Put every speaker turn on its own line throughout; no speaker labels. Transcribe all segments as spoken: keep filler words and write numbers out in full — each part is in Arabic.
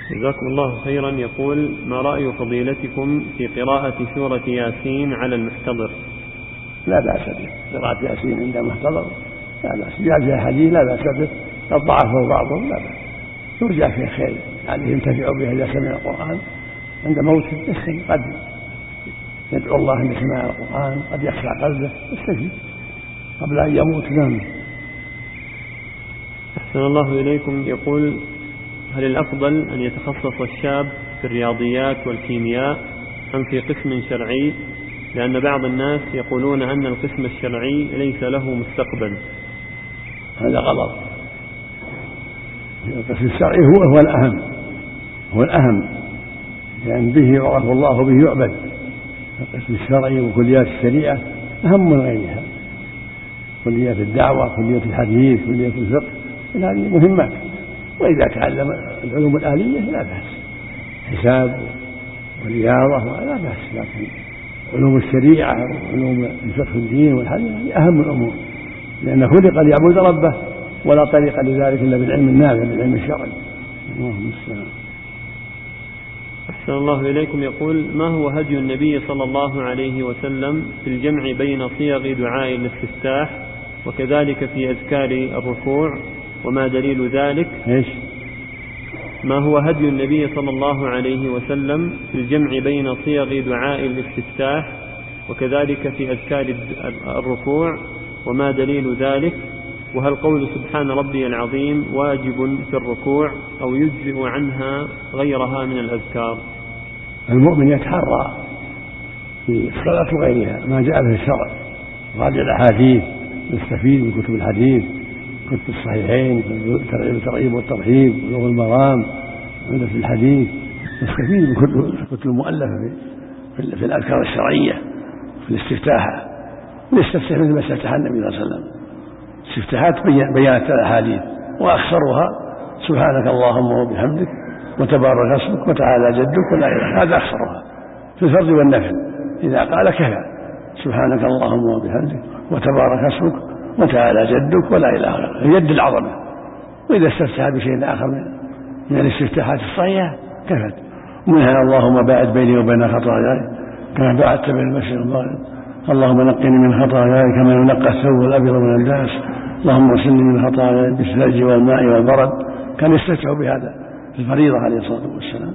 جزاكم الله خيرا. يقول: ما رأي فضيلتكم في قراءة سورة ياسين على المحتضر؟
لا بأس به، قراءة ياسين عند المحتضر لا بأس، جاء فيها حديث لا بأس به، قد ضعفه بعضهم لا بأس، يرجع فيها خير يعني ينتفع بها إذا سمع القرآن عند موته يستفيد، قد يدعو الله عند سماع القرآن، قد يخشع قلبه يستفيد قبل أن يموت. نعم.
أحسن الله إليكم. يقول: هل الأفضل أن يتخصص الشاب في الرياضيات والكيمياء أم في قسم شرعي؟ لأن بعض الناس يقولون أن القسم الشرعي ليس له مستقبل.
هذا غلط. القسم الشرعي هو هو الأهم، هو الأهم لأن به يعرف الله وبه يعبد. القسم الشرعي وكليات الشريعة أهم من غيرها، كليات الدعوة، كلية الحديث، كلية الفقه، هذه مهمات. وإذا تعلم العلوم الآلية لا بأس، حساب ورياضة لا بأس، لكن علوم الشريعة وعلوم الفقه الدين والحديث أهم الأمور، لأنه خلق ليعبد ربه ولا طريق لذلك إلا بالعلم النافع، بالعلم الشرعي. اللهم السلام.
أحسن الله إليكم. يقول: ما هو هدي النبي صلى الله عليه وسلم في الجمع بين صيغ دعاء الاستفتاح وكذلك في أذكار الركوع وما دليل ذلك؟
إيش؟
ما هو هدي النبي صلى الله عليه وسلم في الجمع بين صيغ دعاء الاستفتاح وكذلك في أذكار الركوع وما دليل ذلك؟ وهل قول سبحان ربي العظيم واجب في الركوع أو يجزئ عنها غيرها من الأذكار؟
المؤمن يتحرى في الصلاة وغيرها ما جاء به الشرع، راجع الأحاديث، يستفيد من كتب الحديث، كتب الصحيحين، الترغيب والترهيب، بلوغ المرام، عمدة الحديث، يستفيد من كتب المؤلفة في, في الأذكار الشرعية في الاستفتاح، ويستفتح مثل ما استفتح النبي صلى الله عليه وسلم. استفتاحات بيانت الأحاديث، وأكثرها سبحانك اللهم وبحمدك وتبارك اسمك وتعالى جدك ولا إله، هذا أكثرها في الفرض والنفل. إذا قال كفى سبحانك اللهم وبحمدك وتبارك اسمك وتعالى جدك ولا إله غيرك، يد العظمة. وإذا استفتح بشيء آخر من الاستفتاحات الصحيحة كفت، ومنها اللهم باعد بيني وبين خطاياي كما باعدت بين المشرق والمغرب، اللهم نقني من خطاياي كما ينقى الثوب الأبيض من الدنس، اللهم اغسلني من خطاياي بالثلج والماء والبرد. كان يستفتح بهذا في الفريضة عليه الصلاة والسلام.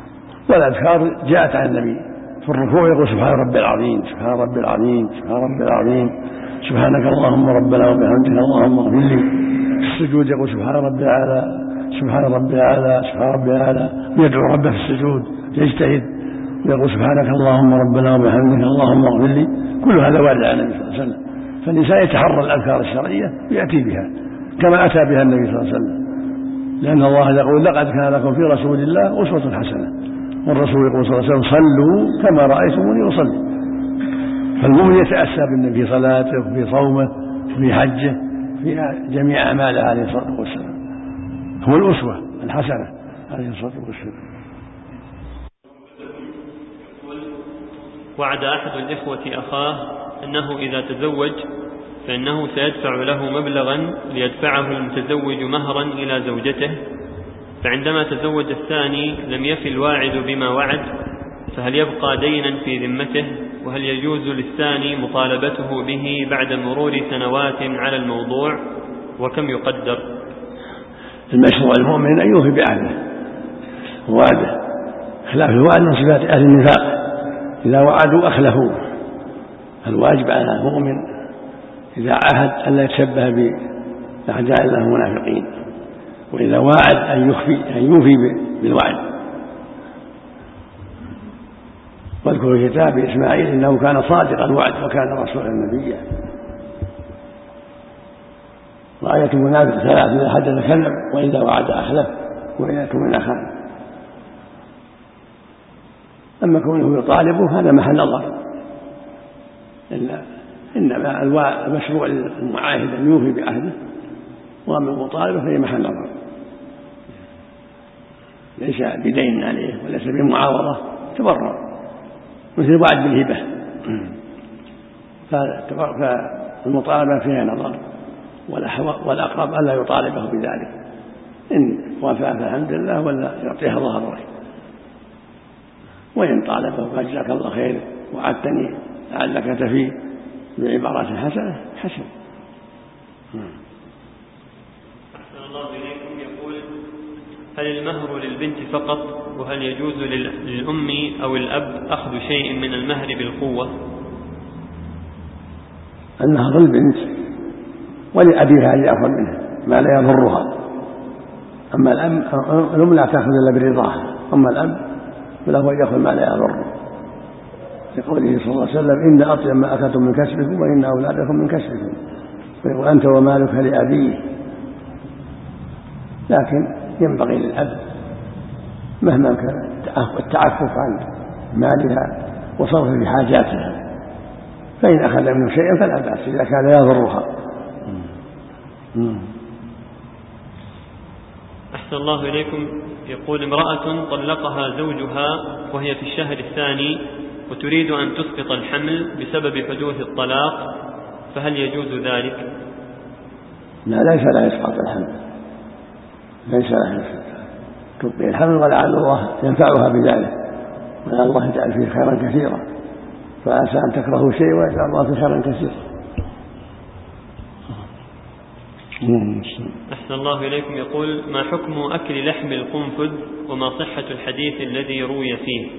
والأذكار جاءت عن النبي في الركوع يقول سبحان ربي العظيم، سبحان ربي العظيم، سبحان ربي العظيم، سبحانك اللهم ربنا وبحمدك اللهم اغفر لي. في السجود يقول سبحان ربي الأعلى، سبحان ربي الأعلى، سبحان ربي الأعلى، ويدعو ربه في السجود يجتهد ويقول سبحانك اللهم ربنا وبحمدك اللهم اغفر لي. كل هذا وارد عن النبي صلى الله عليه وسلم، فالإنسان يتحرى الأذكار الشرعية ويأتي بها كما أتى بها النبي صلى الله عليه وسلم، لأن الله يقول لقد كان لكم في رسول الله أسوة حسنة، والرسول يقول صلى الله عليه وسلم صلوا كما رأيتموني أصلي. فالمؤمن يتأسى بالنبي في صلاته وفي صومه وفي حجه في جميع أعماله عليه الصلاة والسلام، هو الأسوة الحسنة عليه الصلاة والسلام.
وعد أحد الإخوة أخاه أنه إذا تزوج فإنه سيدفع له مبلغا ليدفعه المتزوج مهرا إلى زوجته، فعندما تزوج الثاني لم يفي الواعد بما وعد، فهل يبقى دينا في ذمته؟ وهل يجوز للثاني مطالبته به بعد مرور سنوات على الموضوع؟ وكم يقدر؟
المشروع المؤمن أن يوفي بعهده ووعده، خلاف الوعد من صفات أهل النفاق، إذا وعدوا أخلفوا. الواجب على المؤمن إذا عهد ألا يتشبه بأعداء الله المنافقين، وإذا وعد أن يخفي أن يوفي بالوعد. واذكر في كتاب إسماعيل إنه كان صادق الوعد وكان رسولا نبيا. وآية المنافق ثلاث: إذا حدث كذب وإذا وعد أخلف وإذا اؤتمن خان. أما كونه يطالبه هذا محل نظر، إلا إنما المشروع للمعاهد أن يوفي بعهده، وأما المطالبة فهي محل نظر، ليس بدين عليه وليس بمعاوضة، تبرع مثل وعد بالهبة، فالمطالبة فيها نظر، والأقرب ألا يطالبه بذلك إن وافى فالحمد لله، ولا يعطيها ظهرك. وإن طالبه فجزاك الله خير وعدتني لعلك تفي بعبارات حسنة حسن.
أحسن الله إليكم. يقول: هل المهر للبنت فقط؟ وهل يجوز للأم أو الأب أخذ شيء من المهر بالقوة؟
المهر للبنت ولأبيها أن يأخذ منه ما لا يضرها. أما الأم لا تأخذ إلا برضاها، أما الأب فله أن يأخذ ما لا يضر، لقوله صلى الله عليه وسلم: إن أطيب ما أكلتم من كسبكم وإن أولادكم من كسبكم، وأنت ومالك لأبيه. لكن ينبغي للأب مهما كان التعفف عن مالها وصرف بحاجاتها، فإن أخذ منه شيئا فلا بأس إذا كان يضرها.
أحسن الله إليكم. يقول: امرأة طلقها زوجها وهي في الشهر الثاني وتريد أن تسقط الحمل بسبب حدوث الطلاق، فهل يجوز ذلك؟
لا، ليس لا يسقط الحمل، ليس لا يسقط تبقي الحمل، ولعل الله ينفعها بذلك، ولعل الله يجعل فيه خيرا كثيرا، فعسى أن تكرهوا شيء ويجعل الله فيه خيرا كثيرا.
أحسن الله إليكم. يقول: ما حكم أكل لحم القنفذ وما صحة الحديث الذي روي فيه؟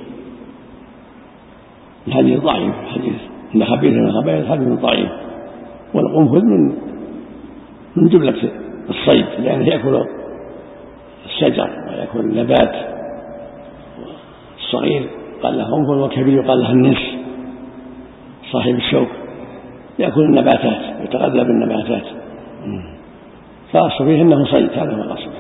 الحديث ضعيف، الحديث إن خبيث من الخبائث الحديث ضعيف، والقنفذ من من جملة الصيد، لأنه يأكل الشجر ويأكل النبات، الصغير قال له قنفذ والكبير قال له النس، صاحب الشوك يأكل النباتات ويتغذى بالنباتات، فأصل فيه أنه صيد، هذا هو الأصل.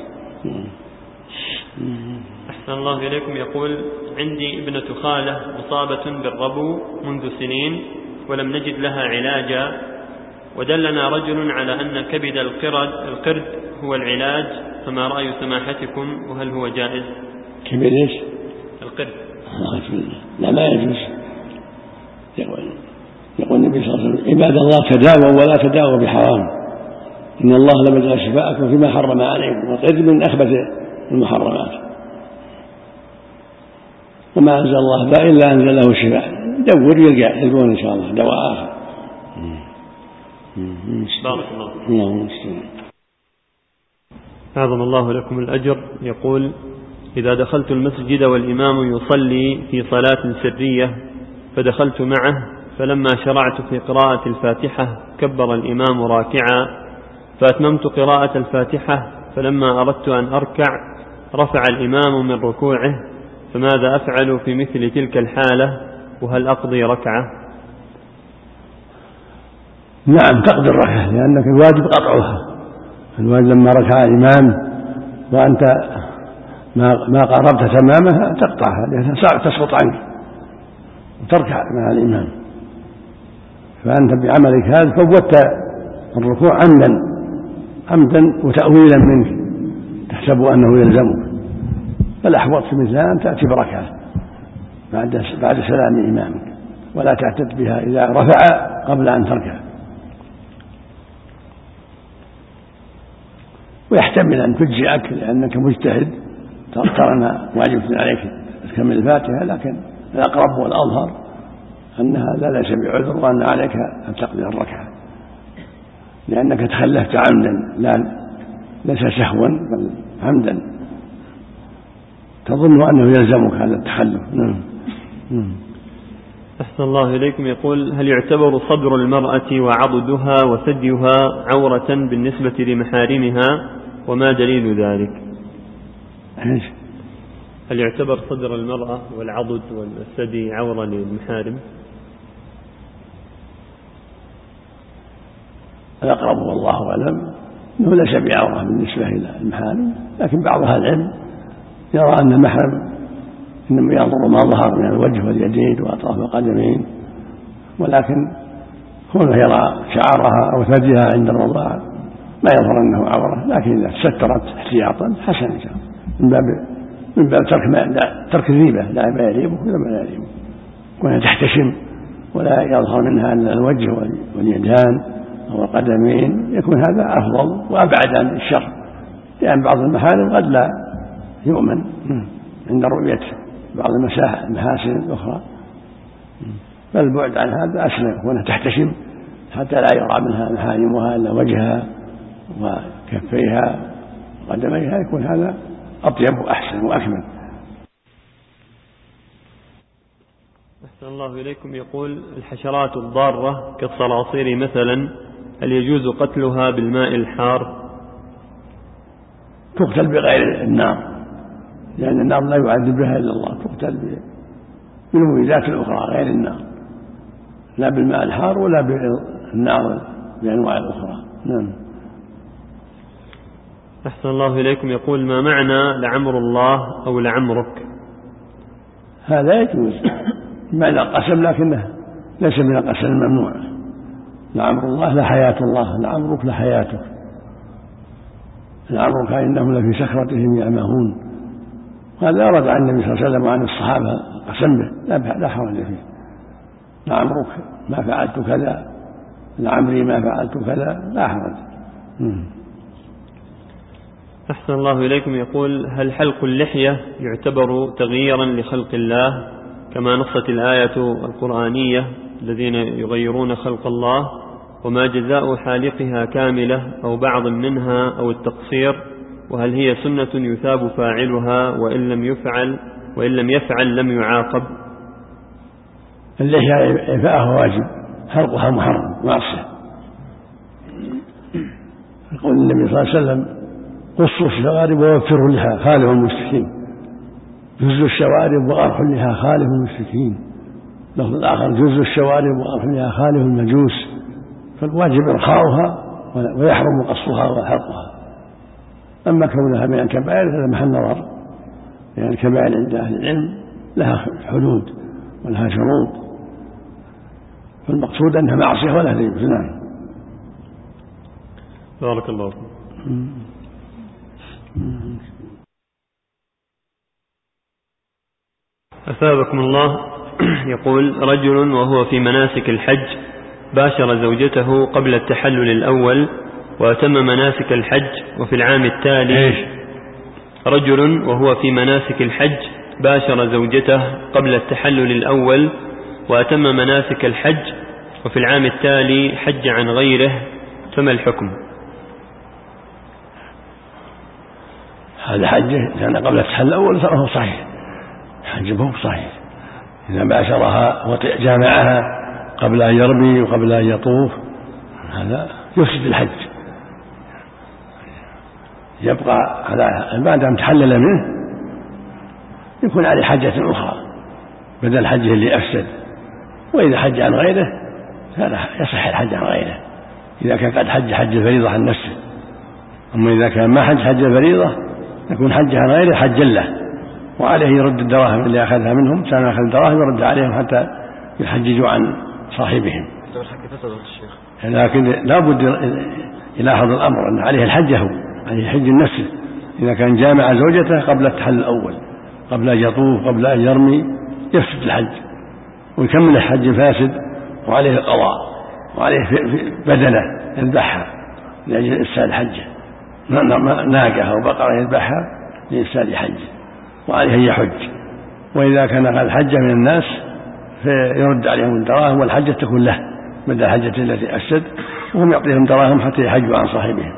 أحسن الله إليكم. يقول: عندي ابنة خالة مصابة بالربو منذ سنين ولم نجد لها علاجا، ودلنا رجل على أن كبد القرد, القرد هو العلاج، فما رأي سماحتكم وهل هو جائز؟
كبد إيش؟
القرد.
لا، ما يجوز. يقول يقول النبي صلى الله عليه وسلم: عباد الله تداووا ولا تداووا بحرام، إن الله لم يجعل شفاءكم فيما حرم عليكم، والقرد من أخبث المحرمات، وما أنزل الله داء إلا أنزل له شفاء. دور يلقى يلقون إن شاء الله دواء آخر.
بارك الله فيكم. أعظم الله لكم الأجر. يقول: إذا دخلت المسجد والإمام يصلي في صلاة سرية فدخلت معه، فلما شرعت في قراءة الفاتحة كبر الإمام راكعا، فأتممت قراءة الفاتحة، فلما أردت أن أركع رفع الإمام من ركوعه، فماذا أفعل في مثل تلك الحالة؟ وهل أقضي ركعة؟
نعم، تقضي الركعة، لأنك الواجب قطعها. الواجب لما ركع الإمام وأنت ما قربت تمامها تقطعها، لأنها تسقط عنك وتركع مع الإمام. فأنت بعملك هذا فوتت الركوع عمدا عمدا وتأويلا منك، تحسب أنه يلزمك، فالأحوط في مثل أن تأتي بركعة بعد بعد سلام إمامك، ولا تعتد بها إذا رفع قبل أن تركع. ويحتمل أن تجزئك لأنك مجتهد، ترى أن واجب عليك تكمل الفاتحة، لكن الأقرب والأظهر أنها لا ليس بعذر، وأن عليك أن تقضي الركعة، لأنك تخلفت عمدا، لا ليس سهوا بل عمدا، تظن أنه يلزمك هذا التخلف.
أحسن الله إليكم. يقول: هل يعتبر صدر المرأة وعضدها وثديها عورة بالنسبة لمحارمها، وما دليل ذلك؟ هل يعتبر صدر المرأة والعضد والثدي عورة للمحارم؟
الأقرب والله أعلم أنه ليس بعورة بالنسبة إلى المحارم، لكن بعض أهل العلم يرى أن المحرم إنما ينظر ما ظهر من الوجه واليدين وأطراف القدمين، ولكن كونه يرى شعرها أو ثديها عند الرضاعة ما يظهر أنه عورة، لكن إذا تسترت احتياطا حسن إن شاء الله، من باب من باب ترك ما لا ترك الريبة، لا ما يريبه ولا ما لا يريبه، كونها تحتشم ولا يظهر منها إلا الوجه واليدان أو القدمين، يكون هذا أفضل وأبعد عن الشر، لأن بعض المحارم قد لا يؤمن عند رؤية بعض المحاسن الأخرى، فالبعد عن هذا أسلم، وأنها تحتشم حتى لا يرى منها محارمها إلا وجهها وكفيها وقدميها، يكون هذا أطيب وأحسن وأكمل.
أحسن الله إليكم. يقول: الحشرات الضارة كالصراصير مثلا، هل يجوز قتلها بالماء الحار؟
تقتل بغير النار، لأن النار لا يعذب بها إلا الله، تقتل بالمميزات الأخرى غير النار، لا بالماء الحار ولا بالنار بأنواع الأخرى. نعم.
أحسن الله إليكم. يقول: ما معنى لعمر الله أو لعمرك؟
هذا يجوز معنى القسم، لكنه ليس من القسم الممنوع. لعمر الله لحياة الله، لعمرك لحياتك، لعمرك إنهم لفي سكرتهم يعمهون. هذا أرد عن النبي صلى الله عليه وسلم وعن الصحابة قسم به، لا حرج فيه. لعمرك ما فعلت كذا، لعمري ما فعلت كذا، لا حرج.
أحسن الله إليكم. يقول: هل حلق اللحية يعتبر تغييرا لخلق الله كما نصت الآية القرآنية الذين يغيرون خلق الله؟ وما جزاء حالقها كاملة أو بعض منها أو التقصير؟ وهل هي سنة يثاب فاعلها وإن لم يفعل وإن لم يفعل لم يعاقب؟
اللحية إعفاءها واجب، حلقها محرم معصية. يقول النبي صلى الله عليه وسلم: قصوا الشوارب ووفروا اللحى خالف المشركين، جزوا الشوارب وأرحوا اللحى خالف المشركين. لفظ الآخر: جزوا الشوارب وأرحوا اللحى خالف المجوس. فالواجب إرخاؤها ويحرم قصها وحلقها. أما كونها من الكبائر هذا محل نظر، لأن الكبائر عند أهل العلم لها حدود ولها شروط، فالمقصود أنها معصية ولا تجوز. نعم.
بارك الله فيك. أثابكم الله. يقول: رجل وهو في مناسك الحج باشر زوجته قبل التحلل الأول وأتم مناسك الحج، وفي العام التالي إيش؟ رجل وهو في مناسك الحج باشر زوجته قبل التحلل الأول وأتم مناسك الحج، وفي العام التالي حج عن غيره، فما الحكم؟
هذا حجه كان قبل التحلل الأول فهو صحيح، حجه صحيح. إذا باشرها وجامعها قبل أن يرمي وقبل أن يطوف هذا يفسد الحج، يبقى على بعد أن تحلل منه يكون عليه حجة أخرى بدل حجه اللي أفسد. وإذا حج عن غيره فلا يصح الحج عن غيره إذا كان قد حج حج الفريضة عن نفسه. أما إذا كان ما حج حج الفريضة يكون حج عن غيره حجا له، وعليه يرد الدراهم اللي أخذها منهم، كان أخذ الدراهم يرد عليهم حتى يحججوا عن صاحبهم. لكن لا بد يلاحظ الأمر أن عليه الحجة، هو عليه حج نفسه. إذا كان جامع زوجته قبل التحلل الأول قبل أن يطوف قبل أن يرمي يفسد الحج ويكمل الحج فاسد، وعليه القضاء وعليه بدنه يذبحها لأجل إفساد حجه، ناقة أو بقرة يذبحها لإفساد حجه وعليه أن يحج. وإذا كان قد حج من الناس فيرد عليهم الدراهم والحجة تكون له بدل الحجة التي أفسد، وهم يعطيهم دراهم حتى يحجوا عن صاحبهم.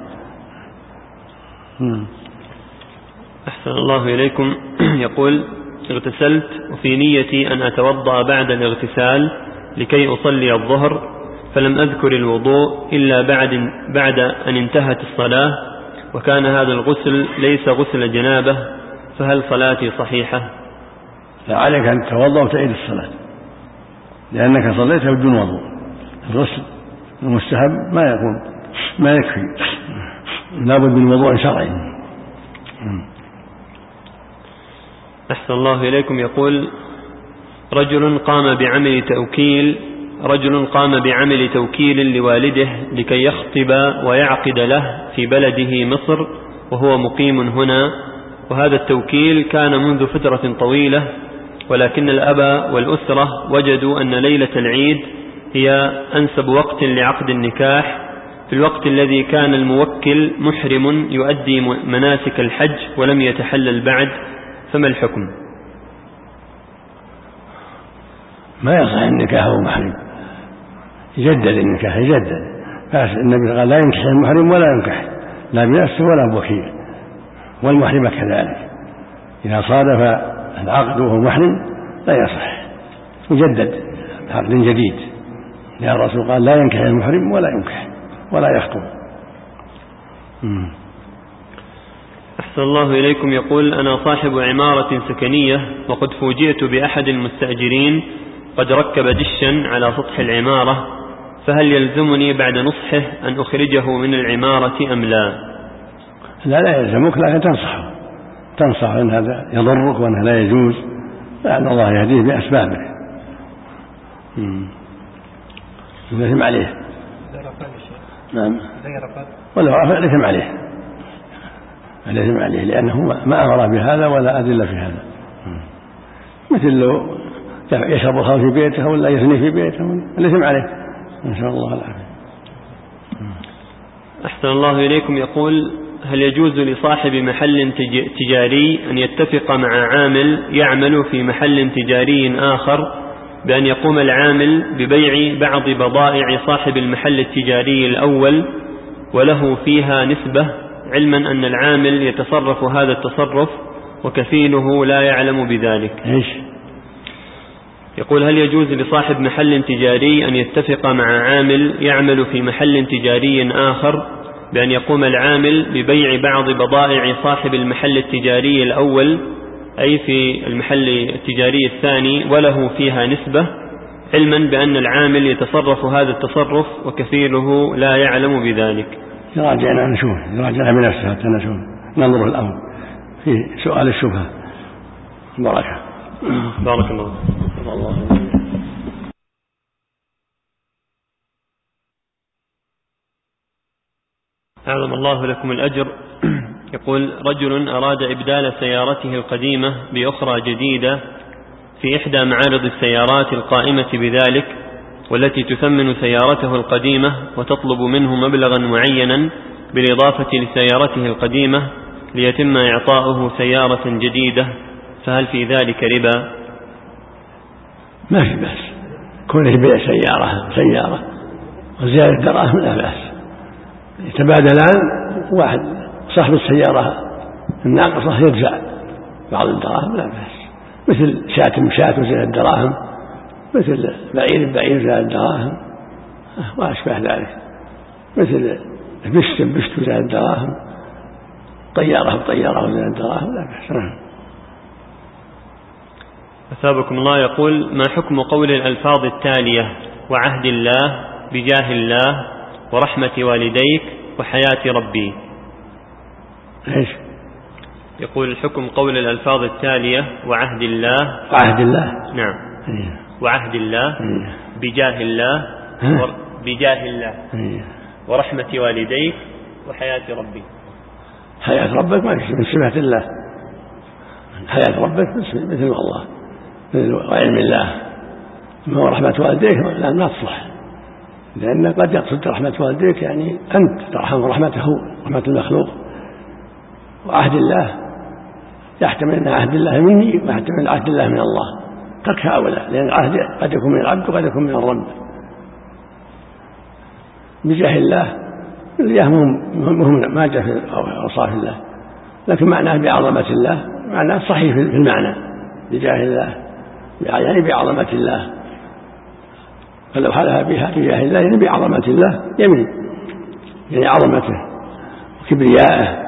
أحسن الله إليكم. يقول: اغتسلت وفي نيتي أن أتوضأ بعد الاغتسال لكي أصلي الظهر، فلم أذكر الوضوء إلا بعد, بعد أن انتهت الصلاة، وكان هذا الغسل ليس غسل جنابة، فهل صلاتي صحيحة؟
لا، عليك أن تتوضأ وتعيد الصلاة لأنك صليتها بدون وضوء. الغسل المستحب ما يكون ما يكفي، لابد من وضوء شرعي.
أحسن الله إليكم. يقول: رجل قام بعمل توكيل رجل قام بعمل توكيل لوالده لكي يخطب ويعقد له في بلده مصر وهو مقيم هنا، وهذا التوكيل كان منذ فترة طويلة، ولكن الأب والأسرة وجدوا أن ليلة العيد هي أنسب وقت لعقد النكاح، في الوقت الذي كان الموكل محرم يؤدي مناسك الحج ولم يتحلل بعد، فما الحكم؟
ما يصح النكاح وهو محرم، يجدد النكاح، يجدد. النبي قال لا ينكح المحرم ولا ينكح، لا بنفسه ولا بوكيل، والمحرم كذلك إذا صادف العقد وهو محرم لا يصح، يجدد عقد جديد، لأن الرسول قال لا ينكح المحرم ولا ينكح ولا يخطب.
أحسن الله إليكم. يقول: أنا صاحب عمارة سكنية، وقد فوجئت بأحد المستأجرين قد ركب دشا على سطح العمارة، فهل يلزمني بعد نصحه أن أخرجه من العمارة أم لا؟
لا لا يلزمك، لكن تنصحه تنصح أن هذا يضرك وأنه لا يجوز، لأن الله يهديه بأسبابه. يلزم عليه. نعم. ولو رفع ليثم عليه، ليثم عليه لأنه ما أمر بهذا ولا أدلة في هذا. مثل لو يشرب الخمر في بيته ولا يثني في بيته ليثم عليه، إن شاء الله العافية.
أحسن الله إليكم. يقول: هل يجوز لصاحب محل تجاري أن يتفق مع عامل يعمل في محل تجاري آخر بأن يقوم العامل ببيع بعض بضائع صاحب المحل التجاري الأول وله فيها نسبة، علما أن العامل يتصرف هذا التصرف وكفيله لا يعلم بذلك؟
إيش؟
يقول: هل يجوز لصاحب محل تجاري أن يتفق مع عامل يعمل في محل تجاري آخر بأن يقوم العامل ببيع بعض بضائع صاحب المحل التجاري الأول، أي في المحل التجاري الثاني، وله فيها نسبة، علما بأن العامل يتصرف هذا التصرف وكفيله لا يعلم بذلك؟
يراجعنا نشوف، يراجعنا بنفسه حتى نشوف، ننظر الأمر في سؤال الشبهة. بركة.
بارك الله.
الله.
أعظم الله لكم الأجر. يقول: رجل أراد إبدال سيارته القديمة بأخرى جديدة في إحدى معارض السيارات القائمة بذلك، والتي تثمن سيارته القديمة وتطلب منه مبلغا معينا بالإضافة لسيارته القديمة ليتم إعطاؤه سيارة جديدة، فهل في ذلك ربا؟
ما في بأس، كونه يبيع سيارة سيارة وزيادة دراهم لا بأس، يتبادلان، واحد صاحب السيارة الناقصة يدفع بعض الدراهم لا بأس، مثل شاة بشاة وزيادة الدراهم، مثل بعير بعير وزيادة الدراهم وأشبه ذلك، مثل بشت بشت وزيادة الدراهم، طيارة بطيارة وزيادة الدراهم لا بأس.
أثابكم الله. يقول: ما حكم قول الألفاظ التالية: وعهد الله، بجاه الله، ورحمة والديك، وحياة ربي؟
إيش؟
يقول: الحكم قول الألفاظ التالية: وعهد الله.
وعهد الله.
نعم.
إيه.
وعهد الله.
إيه.
بجاه الله. ور... بجاه الله.
إيه.
ورحمة والديك، وحياة ربي.
حياة ربك ما من صفة الله، حياة ربك مثل الله، مثل وعلم الله. ما هو رحمة والديك لا ما تصلح، لأن قد يقصد رحمة والديك يعني أنت ترحم رحمته، رحمة المخلوق. وعهد الله يحتمل أن عهد الله مني ويحتمل عهد الله من الله، ترك هؤلاء، لأن العهد قد يكون من العبد وقد يكون من الرب. بجاه الله، الجاه مهم ما جاء في أوصاف الله، لكن معناه بعظمة الله، معناه صحيح في المعنى، بجاه الله يعني بعظمة الله، فلو حلها بها بجاه الله يعني بعظمة الله يمين، يعني عظمته وكبرياءه.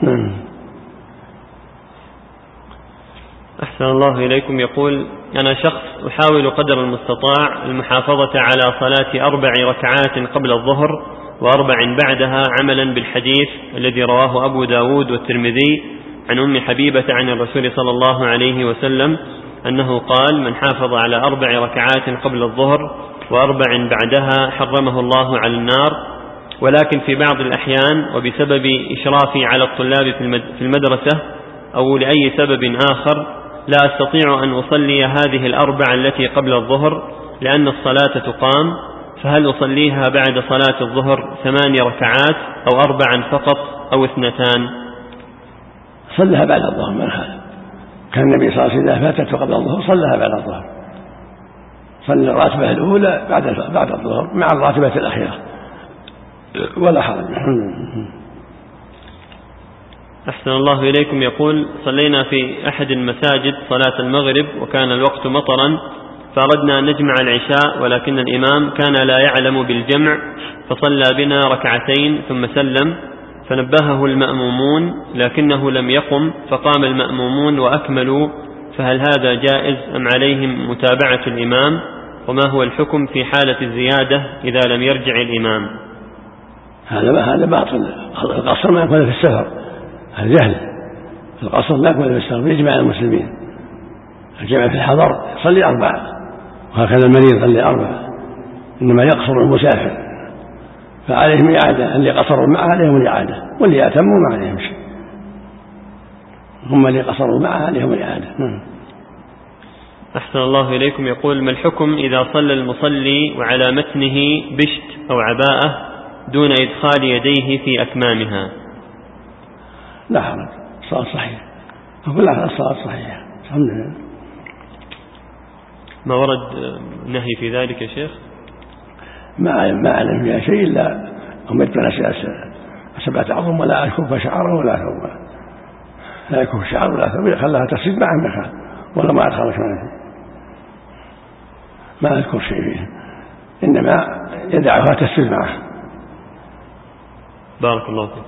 أحسن الله إليكم. يقول: أنا شخص أحاول قدر المستطاع المحافظة على صلاة أربع ركعات قبل الظهر وأربع بعدها، عملا بالحديث الذي رواه أبو داود والترمذي عن أم حبيبة عن الرسول صلى الله عليه وسلم أنه قال: من حافظ على أربع ركعات قبل الظهر وأربع بعدها حرمه الله على النار. ولكن في بعض الأحيان وبسبب إشرافي على الطلاب في المدرسة أو لأي سبب آخر لا أستطيع أن أصلي هذه الأربع التي قبل الظهر، لأن الصلاة تقام، فهل أصليها بعد صلاة الظهر ثماني ركعات أو أربعا فقط أو اثنتان؟
صلها بعد الظهر من هذا. كان النبي صلى الله عليه وسلم إذا فاتته قبل الظهر صلها بعد الظهر، صلى الراتبة الأولى بعد بعد الظهر مع الراتبة الأخيرة ولا حرج.
أحسن الله إليكم. يقول: صلينا في أحد المساجد صلاة المغرب وكان الوقت مطرا، فأردنا أن نجمع العشاء ولكن الإمام كان لا يعلم بالجمع فصلى بنا ركعتين ثم سلم، فنبهه المأمومون لكنه لم يقم، فقام المأمومون وأكملوا، فهل هذا جائز أم عليهم متابعة الإمام؟ وما هو الحكم في حالة الزيادة إذا لم يرجع الإمام؟
هذا هذا باطل. القصر ما يكون في السفر، هذا جهل. القصر لا يكون في السفر، يجمع المسلمين. الجمع في الحضر يصلي أربعة، وهكذا المريض يصلي أربعة، إنما يقصر المسافر، فعليهم إعادة. اللي قصروا معه عليهم الإعادة، واللي يأتموا ما عليهم شيء. هم اللي قصروا معه عليهم الإعادة.
أحسن الله إليكم. يقول: ما الحكم إذا صلى المصلي وعلى متنه بشت أو عباءة دون إدخال يديه في أكمامها؟
لا حرج، الصلاة صحيحة. أقول لك الصلاة صحيحة الحمد لله.
ما ورد نهي في ذلك يا شيخ؟
ما ما أعلم فيها شيء إلا هم يدفن سبعة عظم ولا يكف شعره ولا ثوبه، لا يكف شعره ولا ثوبه، خلاها تصيب مع المكان ولا ما أدخل شماله، ما أذكر شيء فيه، إنما يدعها تسجد معه.
بارك الله فيك.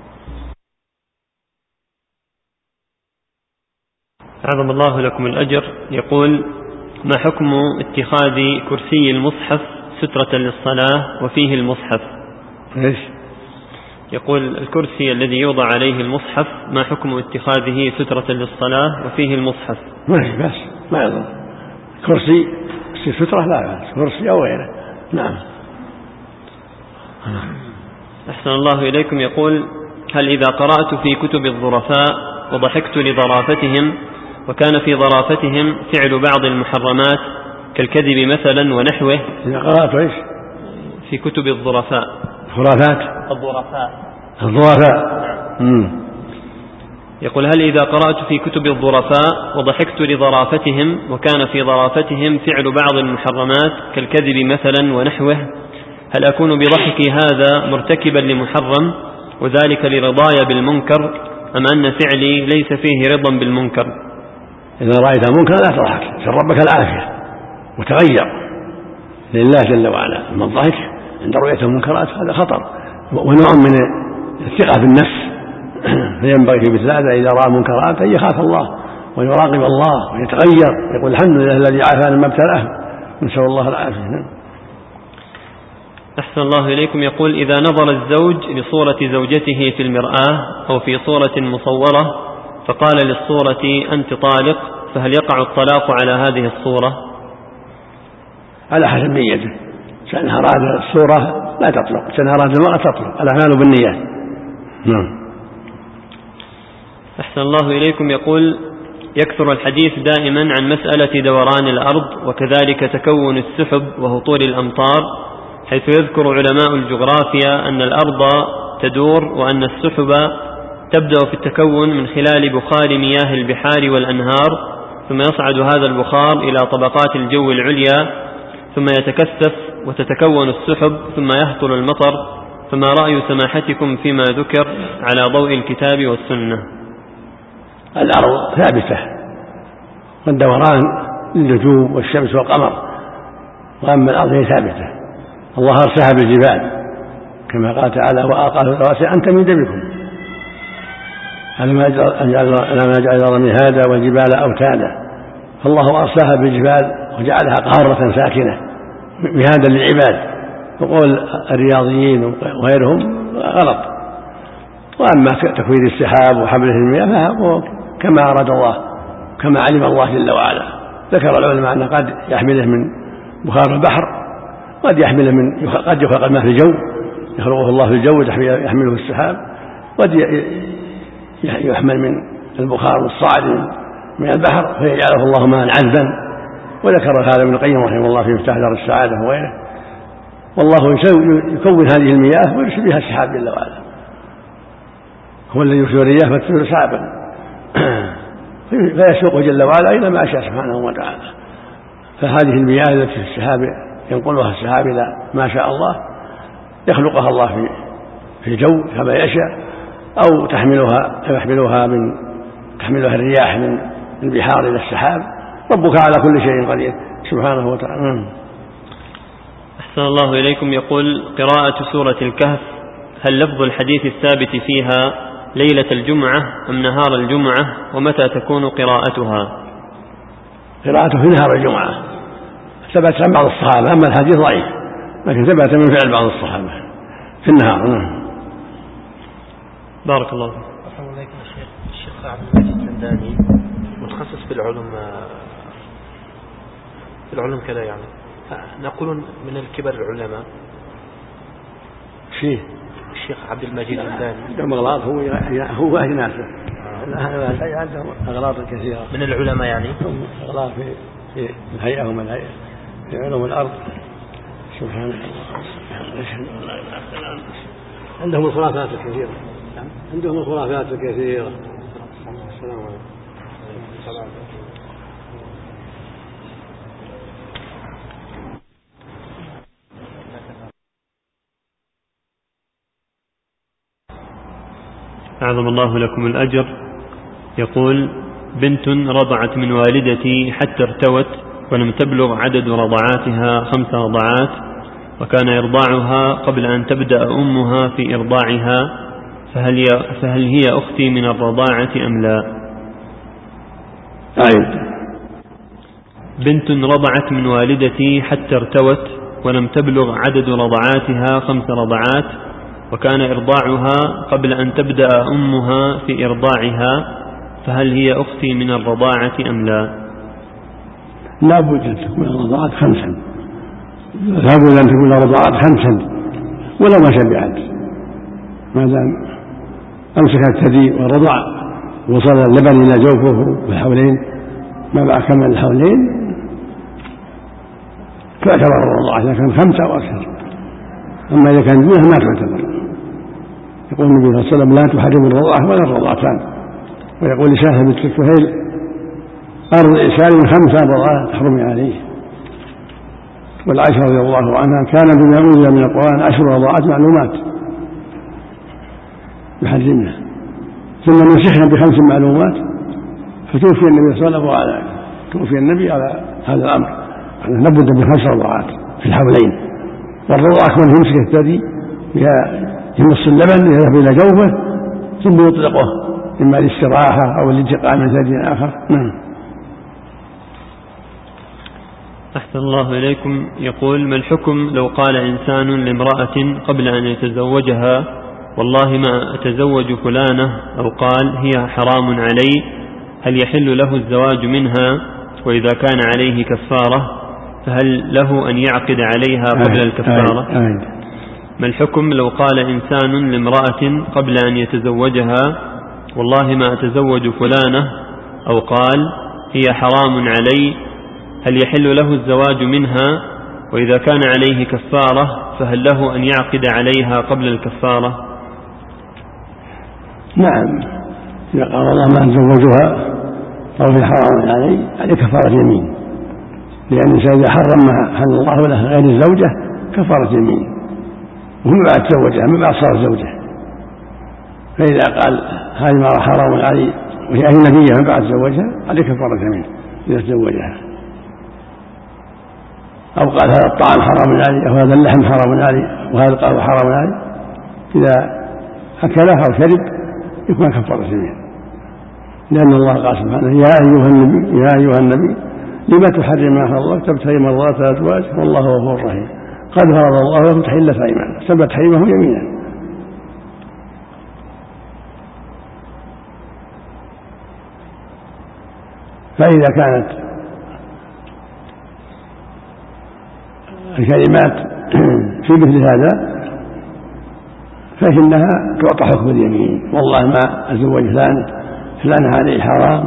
أعظم الله لكم الأجر. يقول: ما حكم اتخاذ كرسي المصحف سترة للصلاة وفيه المصحف؟
ليش؟
يقول: الكرسي الذي يوضع عليه المصحف ما حكم اتخاذه سترة للصلاة وفيه المصحف؟
ماشي بس ما يضر. كرسي سترة لا بأس، كرسي أو غيره. نعم.
أحسن الله إليكم. يقول: هل إذا قرأت في كتب الظرفاء وضحكت لظرافتهم وكان في ظرافتهم فعل بعض المحرمات كالكذب مثلا ونحوه؟
إذا قرأت إيش؟
في كتب الظرفاء.
خرافات
الظرفاء
الظرفاء. امم
يقول: هل إذا قرأت في كتب الظرفاء وضحكت لظرافتهم وكان في ظرافتهم فعل بعض المحرمات كالكذب مثلا ونحوه، هل أكون بضحكي هذا مرتكبا لمحرم وذلك لرضايا بالمنكر، أم أن فعلي ليس فيه رضا بالمنكر؟
إذا رأيت المنكر لا تضحك، سل ربك العافية وتغير لله جل وعلا. أما الضحك عند رؤية المنكرات هذا خطر ونوع من الثقة بالنفس، فينبغي في مثل هذا إذا رأى منكرات أن يخاف الله ويراقب الله ويتغير، يقول الحمد لله الذي عافاني ما ابتلاه، نسأل الله العافية.
أحسن الله إليكم. يقول: إذا نظر الزوج لصورة زوجته في المرآة أو في صورة مصورة فقال للصورة أنت طالق، فهل يقع الطلاق على هذه الصورة؟
على حسب نيته، كان أراد الصورة لا تطلق، كان أراد المرأة تطلق، الأعمال بالنيات. نعم.
أحسن الله إليكم. يقول: يكثر الحديث دائما عن مسألة دوران الأرض وكذلك تكون السحب وهطول الأمطار، حيث يذكر علماء الجغرافيا أن الأرض تدور وأن السحب تبدأ في التكون من خلال بخار مياه البحار والأنهار، ثم يصعد هذا البخار إلى طبقات الجو العليا ثم يتكثف وتتكون السحب ثم يهطل المطر، فما رأي سماحتكم فيما ذكر على ضوء الكتاب والسنة؟
الأرض ثابتة والدوران للنجوم والشمس والقمر، وأما الأرض هي ثابتة. الله أرساها بالجبال كما قال تعالى: وألقى رواسي أن تميد بكم، ألم نجعل الأرض مهادا والجبال أوتادا. فالله أرساها بالجبال وجعلها قارة ساكنة مهادا للعباد، وقول الرياضيين وغيرهم غلط. وأما تكوين السحاب وحمله المياه فهو كما أراد الله كما علم الله جل وعلا. ذكر العلماء أنه قد يحمله من بخار البحر، قد يحمله من قد يخلق الماء في الجو، يخلقه الله في الجو يحمله السحاب، قد يحمل من البخار الصاعد من البحر فيجعله الله ماء عذبا. وذكر هذا ابن القيم رحمه الله في مفتاح دار السعادة وغيره. والله يكون هذه المياه ويرسل بها السحاب جل وعلا، هو الذي يرسل الرياح فتثير سحابا فيسوقه جل وعلا إلى ما شاء سبحانه وتعالى. فهذه المياه التي في السحاب ينقلها السحاب إلى ما شاء الله يخلقها الله في في الجو كما يشاء، أو تحملها يحملها من تحملها الرياح من البحار إلى السحاب. ربك على كل شيء قدير سبحانه وتعالى.
أحسن الله إليكم. يقول: قراءة سورة الكهف، هل لفظ الحديث الثابت فيها ليلة الجمعة أم نهار الجمعة، ومتى تكون قراءتها؟
قراءته في نهار الجمعة ثبت عن بعض الصحابة، أما الحديث ضعيف لكن ثبت من فعل بعض الصحابة في النهار.
بارك الله فيك.
أحسن الله إليكم الشيخ الشيخ عبد المجيد الزنداني متخصص في العلوم في العلوم كذا، يعني نقول من الكبار العلماء
فيه
الشيخ عبد المجيد الزنداني
عندهم أغلاط، هو هو أجناسه عندهم أغلاط كثيرة
من العلماء، يعني
أغلاط في في الهيئة ومن الهيئة في علوم الأرض. سبحان الله. عندهم الخرافات الكثيرة عندهم الخرافات الكثيرة. السلام عليكم.
أعظم الله لكم الأجر. يقول: بنت رضعت من والدتي حتى ارتوت ولم تبلغ عدد رضعاتها خمس رضعات، وكان إرضاعها قبل أن تبدأ أمها في إرضاعها، فهل هي, فهل هي أختي من الرضاعة أم لا؟
آه.
بنت رضعت من والدتي حتى ارتوت ولم تبلغ عدد رضعاتها خمس رضعات، وكان إرضاعها قبل أن تبدأ أمها في إرضاعها، فهل هي أختي من الرضاعة أم لا؟
لا بد أن تكون الرضاعات خمسا، لا بد أن تكون الرضاعات خمسا ولو ما شبعت، ما دام أمسكت الثدي والرضع وصل اللبن إلى جوفه بالحولين ما بعد كمل الحولين تعتبر الرضاعة إذا كان خمسة أو أكثر. أما إذا كان دونها ما تعتبر. يقول النبي صلى الله عليه وسلم: لا تحرم الرضاعة ولا الرضعتان. ويقول لسهل بنت سهيل: أرض سالم خمسة رضاعات تحرمي عليه. والعائشة رضي الله عنها: كان بما أنزل من القرآن عشر رضاعات معلومات يحرمنا، ثم نسخنا بخمس معلومات فتوفي النبي صلى الله عليه وسلم توفي النبي على هذا الأمر، يعني لابد من خمس رضاعات في الحولين. والرضاعة كون يمسك الثدي يمص اللبن يذهب إلى جوفه ثم يطلقه إما للاستراحة أو الالتقاء من ثدي آخر. نعم.
أحسن الله إليكم. يقول: ما الحكم لو قال إنسان لامرأة قبل أن يتزوجها: والله ما أتزوج فلانة، أو قال هي حرام علي، هل يحل له الزواج منها؟ وإذا كان عليه كفارة فهل له أن يعقد عليها قبل الكفارة؟ ما الحكم لو قال إنسان لامرأة قبل أن يتزوجها: والله ما أتزوج فلانة، أو قال هي حرام علي، هل يحل له الزواج منها؟ وإذا كان عليه كفارة فهل له أن يعقد عليها قبل الكفارة؟
نعم، إذا قال الله ما أتزوجها أو هي حرام علي عليه كفارة يمين، لأن الإنسان إذا حرم ما حل الله له غير الزوجة كفارة يمين، وهم بعد تزوجها من بعد صار زوجة. فإذا قال هذه المرأة حرام علي وهي أجنبية من بعد تزوجها عليه كفارة يمين إذا تزوجها. أو قال هذا الطعام حرام علي، أو هذا اللحم حرام علي، وهذا القهوة حرام علي، إذا أكلها أو شرب يكون كفارة يمين، لأن الله قال سبحانه: يا أيها النبي يا أيها النبي لما تحرم ما حرم الله تبتغي مرضات أزواجك والله غفور رحيم، قد فرض الله لكم تحلة أيمانكم، سمى تحريمه يمينا. فإذا كانت الكلمات في مثل هذا فإنها تعطى حكم اليمين: والله ما أزوج فلان فلان عليه حرام،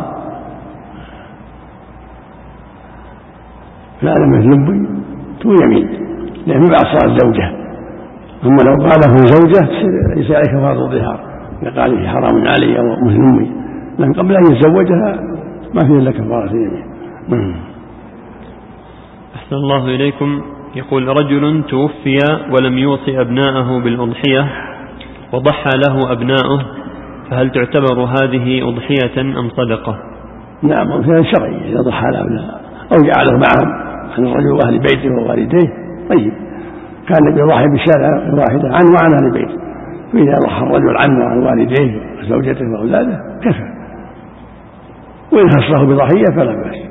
فلان مثل لبي تو يمين لأن بعد صارت زوجة. أما لو قاله زوجة ليس عليه كفارة الظهار، قال لي حرام علي أو مثل أمي، لأن قبل أن يتزوجها ما فيه إلا كفارة اليمين.
أحسن الله إليكم. يقول رجل توفي ولم يوصي أبناءه بالأضحية وضحى له أبناؤه، فهل تعتبر هذه أضحية أم صدقة؟
نعم، أضحية شرعية إذا ضحى له أبناءه أو جعله معهم عن الرجل وأهل بيته ووالديه. طيب، كان يضحي بشارع واحدة عنه وعن أهل بيته، فإذا ضحى الرجل عنه وعن والديه وزوجته وأولاده كفى، وإن خصه بضحية فلا بأس.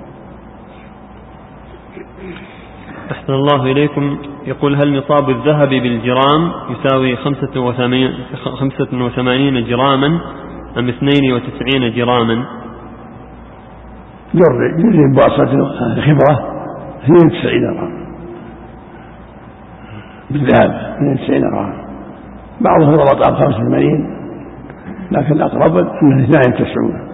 أحسن الله إليكم. يقول هل نصاب الذهب بالجرام يساوي خمسة وثمانين جراما أم اثنين وتسعين جراما؟
جرب بواسطة خبرة اثنين وتسعين جرام بالذهب، اثنين وتسعين جرام، بعضهم ضبط على خمسة وثمانين لكن الأقرب أنه اثنين وتسعين.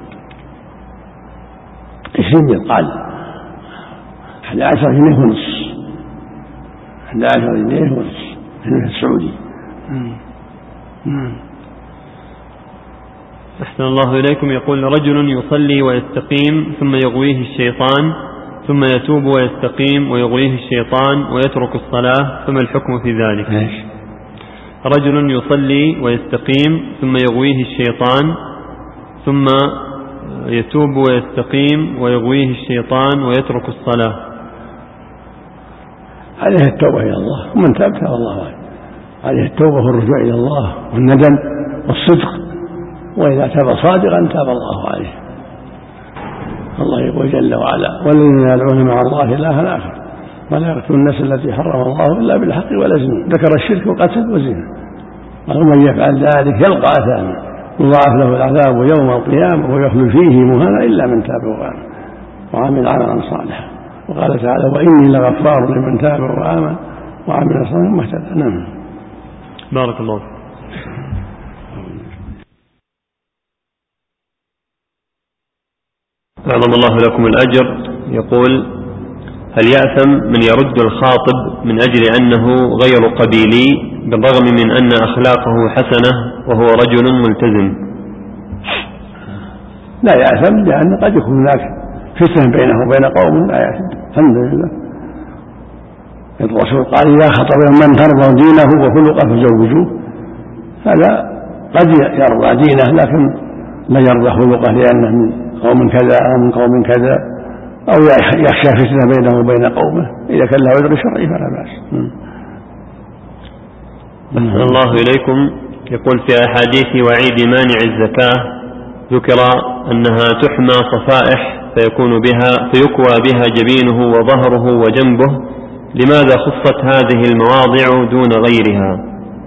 عشرين مثقال أحد عشر جنيه ونص، أحد عشر جنيه ونص في السعودي.
أحسن الله إليكم. يقول رجل يصلي ويستقيم ثم يغويه الشيطان، ثم يتوب ويستقيم ويغويه الشيطان ويترك الصلاة، فما الحكم في ذلك؟ رجل يصلي ويستقيم ثم يغويه الشيطان، ثم يتوب ويستقيم ويغويه الشيطان ويترك الصلاة،
عليه التوبة إلى الله، ومن تاب تاب الله عليه. عليه التوبة والرجوع إلى الله والندم والصدق، وإذا تاب صادقا تاب الله عليه. الله يقول جل وعلا والذين يدعون مع الله إلها آخر ولا يقتلون النفس التي حرم الله إلا بالحق ولا يزنون. ذكر الشرك وقتل وزنا، ومن يفعل ذلك يلقى أثاما يضاعف له العذاب يوم القيامة ويخلد فيه مهانا إلا من تاب وآمن وعمل عملا صالحا. وقال تعالى وإني لغفار لمن تاب وآمن وعمل صالحا ثم اهتدى. نعم.
بارك الله. أعظم الله لكم الأجر. يقول هل يأثم من يرد الخاطب من أجل أنه غير قبيلي بالرغم من أن أخلاقه حسنة وهو رجل ملتزم؟
لا يأثم، لأن قد يكون هناك فتنة بينه وبين قوم لا يأثم. الحمد لله. الرسول قال إذا خطب من ترضى دينه وخلقه فزوجوه. هذا قد يرضى دينه لكن لا يرضى خلقه لأنه من قوم كذا أو من قوم كذا، أو يخشى فتنة بينه وبين قومه. إذا كان له عذر شرعي فلا بأس.
أحسن الله إليكم. يقول في أحاديث وعيد مانع الزكاة ذكر أنها تحمى صفائح فيكون بها فيكوى بها جبينه وظهره وجنبه، لماذا خصت هذه المواضع دون غيرها؟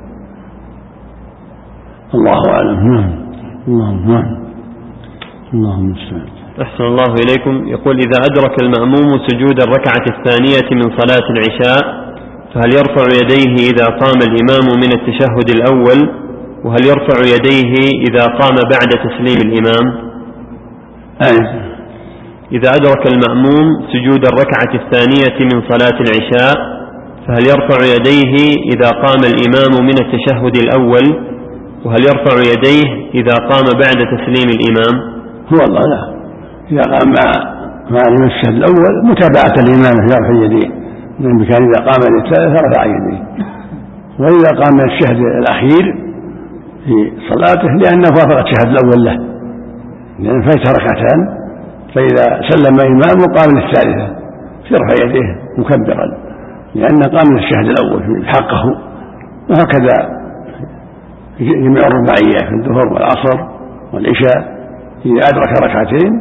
الله أعلم. اللهم اللهم
أحسن الله إليكم. يقول إذا أدرك المأموم سجود الركعة الثانية من صلاة العشاء فهل يرفع يديه إذا قام الإمام من التشهد الأول، وهل يرفع يديه إذا قام بعد تسليم الإمام؟
أيه.
إذا أدرك المأموم سجود الركعة الثانية من صلاة العشاء فهل يرفع يديه إذا قام الإمام من التشهد الأول، وهل يرفع يديه إذا قام بعد تسليم الإمام؟
هو الله لا، إذا قام مع مع التشهد الأول متابعة الإمام يرفع يديه، لأن كان إذا قام للثالث رفع يديه، وإذا قام من الشهد الأخير في صلاته لأنه وافق الشهد الأول له، لأن فات ركعتان، فإذا سلم الإمام وقام للثالثة يرفع يديه مكبرا لأن قام للشهد الأول حقه. وهكذا جميع الرباعيات في الظهر والعصر والعشاء إذا أدرك ركعتين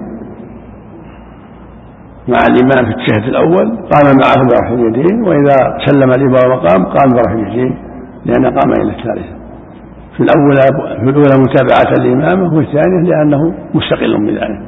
مع الإمام في التشهد الأول قام معه برفع اليدين، وإذا سلم الإمام وقام قام برفع اليدين لأن قام إلى الثالثة. في الأولى في الأولى متابعة الإمام، وفي الثانية لأنه مستقل بذلك.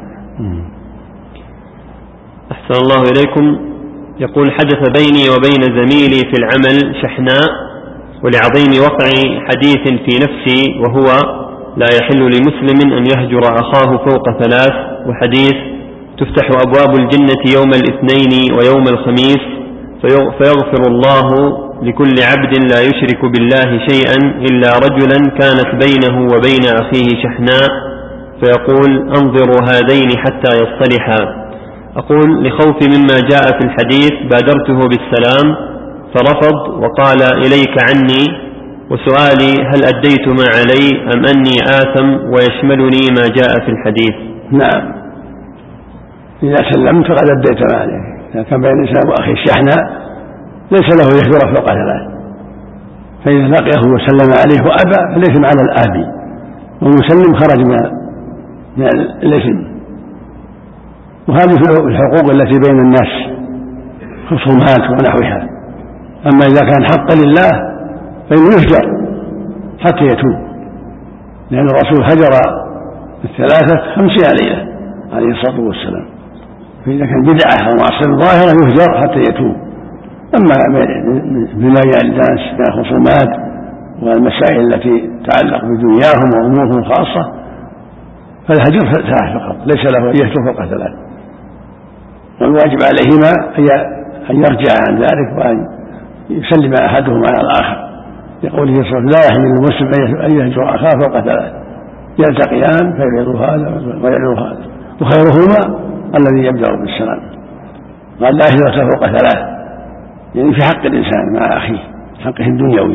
أحسن الله إليكم. يقول حدث بيني وبين زميلي في العمل شحناء، ولعظيم وقع حديث في نفسي وهو لا يحل لمسلم أن يهجر أخاه فوق ثلاث، وحديث تفتح أبواب الجنة يوم الاثنين ويوم الخميس فيغفر الله لكل عبد لا يشرك بالله شيئا إلا رجلا كانت بينه وبين أخيه شحناء فيقول أنظروا هذين حتى يصطلحا. أقول لخوف مما جاء في الحديث بادرته بالسلام فرفض وقال إليك عني، وسؤالي هل أديت ما علي أم أني آثم ويشملني ما جاء في الحديث؟
نعم، إذا سلمت فقد أديت ما عليك. إذا كان بين الإنسان وأخي الشحناء ليس له يهجر فوق ثلاث، فإذا لقيه وسلم عليه وأبى فليس على الآبي، والمسلم خرج من الإثم. وهذه الحقوق التي بين الناس خصومات ونحوها. أما إذا كان حقا لله فإنه يهجر حتى يتوب، لأن الرسول هجر الثلاثة خمسين ليلة عليه الصلاة والسلام. فإذا كان بدعة أو معصية ظاهرة يهجر حتى يتوب. أما بما جاء الناس من الخصومات والمسائل التي تتعلق بدنياهم وأمورهم الخاصة فالهجر ثلاث فقط، ليس له أن يهجر فوق ثلاث. والواجب عليهما أن يرجع عن ذلك وأن يسلم أحدهما على الآخر، يقول صلى الله عليه وسلم لا يحمل المسلم أن يهجر أخاه فوق ثلاث، يلتقيان فيعرض هذا ويعرض هذا، وخيرهما الذي يبدأ بالسلام. قال لا هجرة فوق ثلاث، يعني في حق الإنسان مع أخيه، حقه الدنيوي.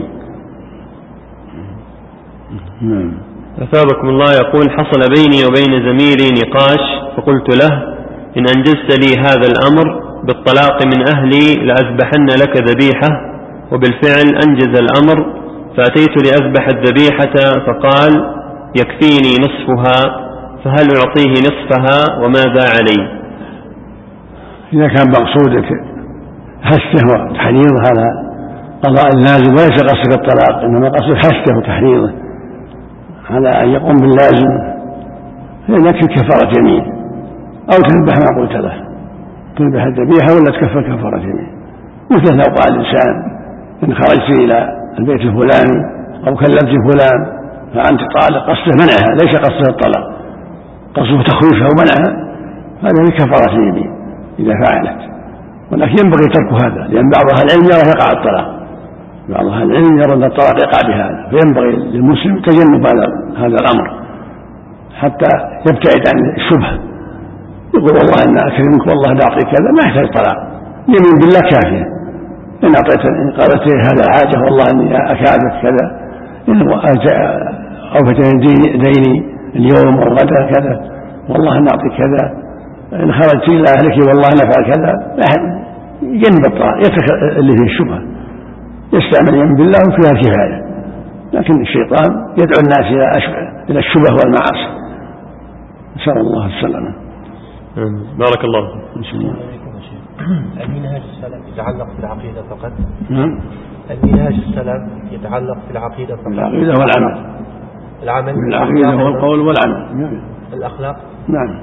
أثابكم الله. يقول حصل بيني وبين زميلي نقاش فقلت له إن أنجزت لي هذا الأمر بالطلاق من أهلي لأذبحن لك ذبيحة، وبالفعل أنجز الأمر فأتيت لأذبح الذبيحة فقال يكفيني نصفها، فهل أعطيه نصفها وماذا علي؟
إذا كان مقصودك حثه وتحريضه هذا قضاء لازم وليس قصدك الطلاق، إنما قصدك حثه وتحريضه على أن يقوم باللازم فيكفي كفارة يمين، أو تذبح ما قلت له، تذبح الذبيحة ولا تكفر كفارة يمين. مثل لو قال الإنسان إن خرجت إلى البيت الفلاني أو كلمت فلان فأنت طالق، قصده منعها ليس قصده الطلاق، قصده تخويفها ومنعها، هذا كفارة يمين إذا فعلت. ولكن ينبغي ترك هذا، لأن بعض أهل العلم يرى يقع الطلاق، بعض أهل العلم يرى أن الطلاق يقع بهذا، فينبغي للمسلم تجنب هذا الأمر حتى يبتعد عن الشبهة. يقول والله إن أكرمك والله لا أعطيك كذا، ما يحتاج طلاق، يمين بالله كافية. إن أعطيت إن قالت هذا حاجة والله إني أكادك كذا، إن أوفتني ديني اليوم أو غدا كذا والله إن أعطيك كذا، إن خرجت إلى أهلك والله نفعل كذا، يجنب الطلاق، يترك اللي فيه الشبهة، يستعمل يمين بالله وفيها الكفاية. لكن الشيطان يدعو الناس إلى الشبه والمعاصي، نسأل الله السلامة.
بارك الله فيك.
المنهاج السلام يتعلق بالعقيدة فقط؟
نعم.
المنهاج السلام يتعلق بالعقيدة فقط؟
العقيدة والعمل.
العمل
العقيدة والقول والعمل.
الأخلاق.
نعم.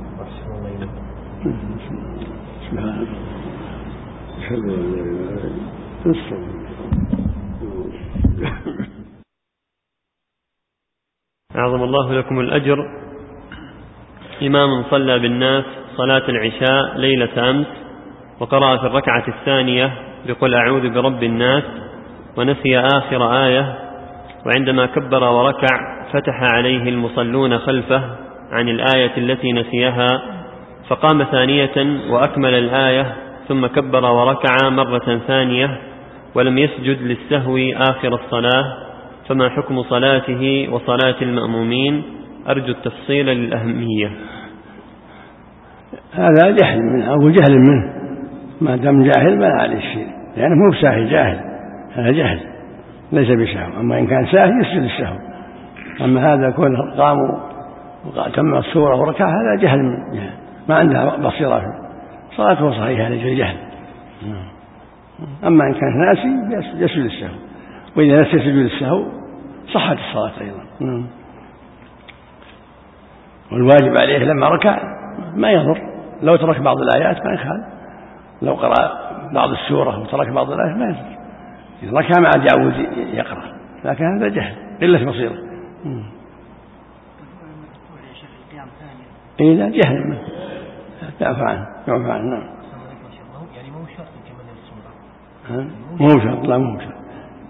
سبحان
أعظم الله لكم الأجر. إمام صلى بالناس صلاة العشاء ليلة أمس وقرأ في الركعة الثانية بقل أعوذ برب الناس ونسي آخر آية، وعندما كبر وركع فتح عليه المصلون خلفه عن الآية التي نسيها، فقام ثانية وأكمل الآية ثم كبر وركع مرة ثانية ولم يسجد للسهو آخر الصلاة، فما حكم صلاته وصلاة المأمومين؟ أرجو التفصيل للأهمية.
هذا جهل منه أو جهل منه، ما دام جاهل ما عليه شيء، يعني مو بساهي، جاهل، هذا جهل ليس بسهو. أما إن كان ساهي يسجد السهو، أما هذا كون قاموا وتم السورة وركع هذا جهل منه، ما عندها بصيرة فيه، صلاته صحيحة لجل جهل. أما إن كان ناسي يسجد السهو، وإذا نسي سجود السهو صحت الصلاة أيضا. والواجب عليه لما ركع ما يضر، لو ترك بعض الآيات ما يخال، لو قرأ بعض السورة وترك بعض الآيات ما يضر، إذا ركع ما عاد يعود يقرأ، لكن هذا جهل قلة بصيرة. إيه لا جهل منه، يعفى عنه يعفى عنه.
يعني مو شرط كمان السورة،
مو شرط، لا مو شرط.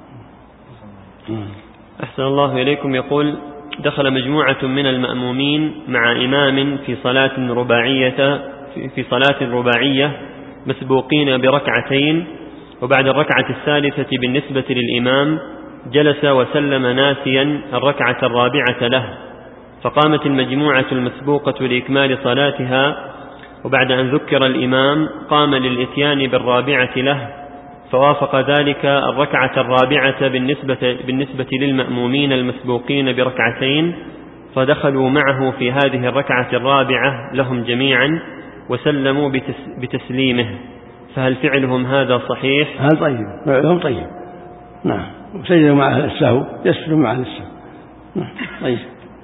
أحسن الله إليكم. يقول: دخل مجموعة من المأمومين مع إمام في صلاة رباعية في صلاة رباعية مسبوقين بركعتين، وبعد الركعة الثالثة بالنسبة للإمام جلس وسلم ناسيا الركعة الرابعة له، فقامت المجموعة المسبوقة لإكمال صلاتها، وبعد أن ذكر الإمام قام للإتيان بالرابعة له، فوافق ذلك الركعة الرابعة بالنسبة, بالنسبة للمأمومين المسبوقين بركعتين، فدخلوا معه في هذه الركعة الرابعة لهم جميعا وسلموا بتسليمه، فهل فعلهم هذا صحيح؟
هذا طيب، فعلهم طيب، نعم. وسجدوا معه السهو يسجدوا معه السهو، نعم طيب.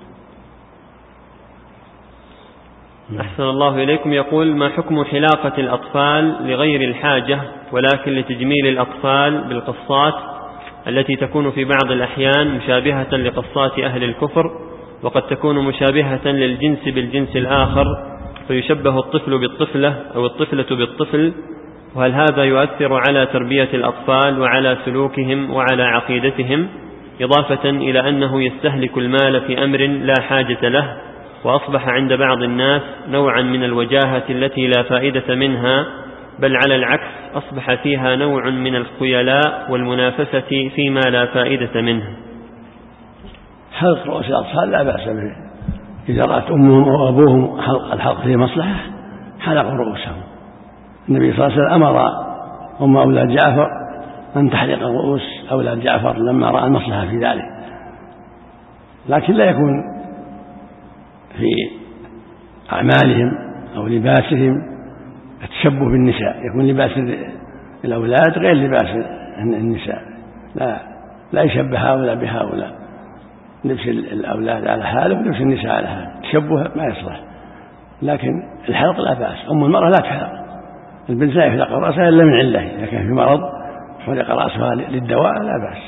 أحسن الله إليكم. يقول: ما حكم حلاقة الأطفال لغير الحاجة ولكن لتجميل الأطفال بالقصات التي تكون في بعض الأحيان مشابهة لقصات أهل الكفر، وقد تكون مشابهة للجنس بالجنس الآخر، فيشبه الطفل بالطفلة أو الطفلة بالطفل، وهل هذا يؤثر على تربية الأطفال وعلى سلوكهم وعلى عقيدتهم، إضافة إلى أنه يستهلك المال في أمر لا حاجة له، وأصبح عند بعض الناس نوعا من الوجاهة التي لا فائدة منها، بل على العكس أصبح فيها نوع من الخيلاء والمنافسة فيما لا فائدة منه؟
حلق رؤوس الأطفال لا بأس به، إذا رأت أمهم أو أبوهم حلق الحلق فيه مصلحة حلقوا رؤوسهم. النبي صلى الله عليه وسلم أمر أم أولاد جعفر أن تحلق رؤوس أولاد جعفر لما رأى المصلحة في ذلك، لكن لا يكون في أعمالهم أو لباسهم التشبه بالنساء، يكون لباس الأولاد غير لباس النساء، لا لا يشبه هؤلاء بهؤلاء، لبس الأولاد على حاله ولبس النساء على حاله، تشبه ما يصلح. لكن الحلق لا بأس، أم المرأة لا تحلق، البنت لا يحلق رأسها إلا من علة، إذا كان في مرض حلق رأسها للدواء لا بأس.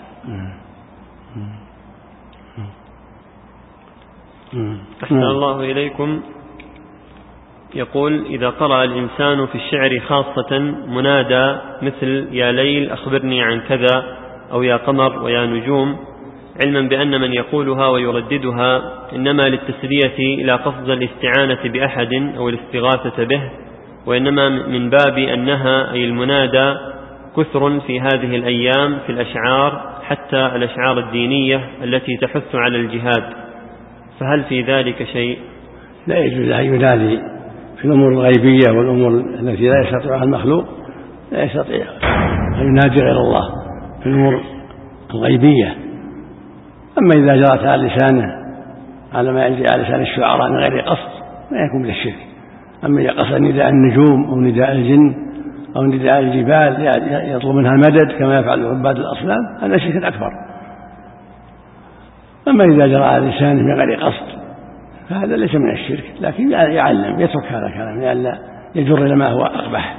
أحسن الله إليكم. يقول: إذا قرأ الإنسان في الشعر خاصة منادى مثل يا ليل أخبرني عن كذا، أو يا قمر ويا نجوم، علما بأن من يقولها ويرددها إنما للتسلية لا قصد الاستعانة بأحد أو الاستغاثة به، وإنما من باب أنها أي المنادى كثر في هذه الأيام في الأشعار، حتى الأشعار الدينية التي تحث على الجهاد، فهل في ذلك شيء؟
لا يجوز أن ينادي في الأمور الغيبية والأمور التي لا يستطيعها المخلوق، لا يستطيع أن ينادي غير الله في الأمور الغيبية. أما إذا جرت على لسانه على ما يجري على لسان الشعراء من غير قصد ما يكون من الشرك. أما إذا قصد نداء النجوم أو نداء الجن أو نداء الجبال يطلب منها المدد كما يفعل عباد الأصنام، هذا شرك أكبر. أما إذا جرى على لسانه من غير قصد فهذا ليس من الشرك، لكن يعلم يترك هذا الكلام لئلا يجر إلى ما هو أقبح.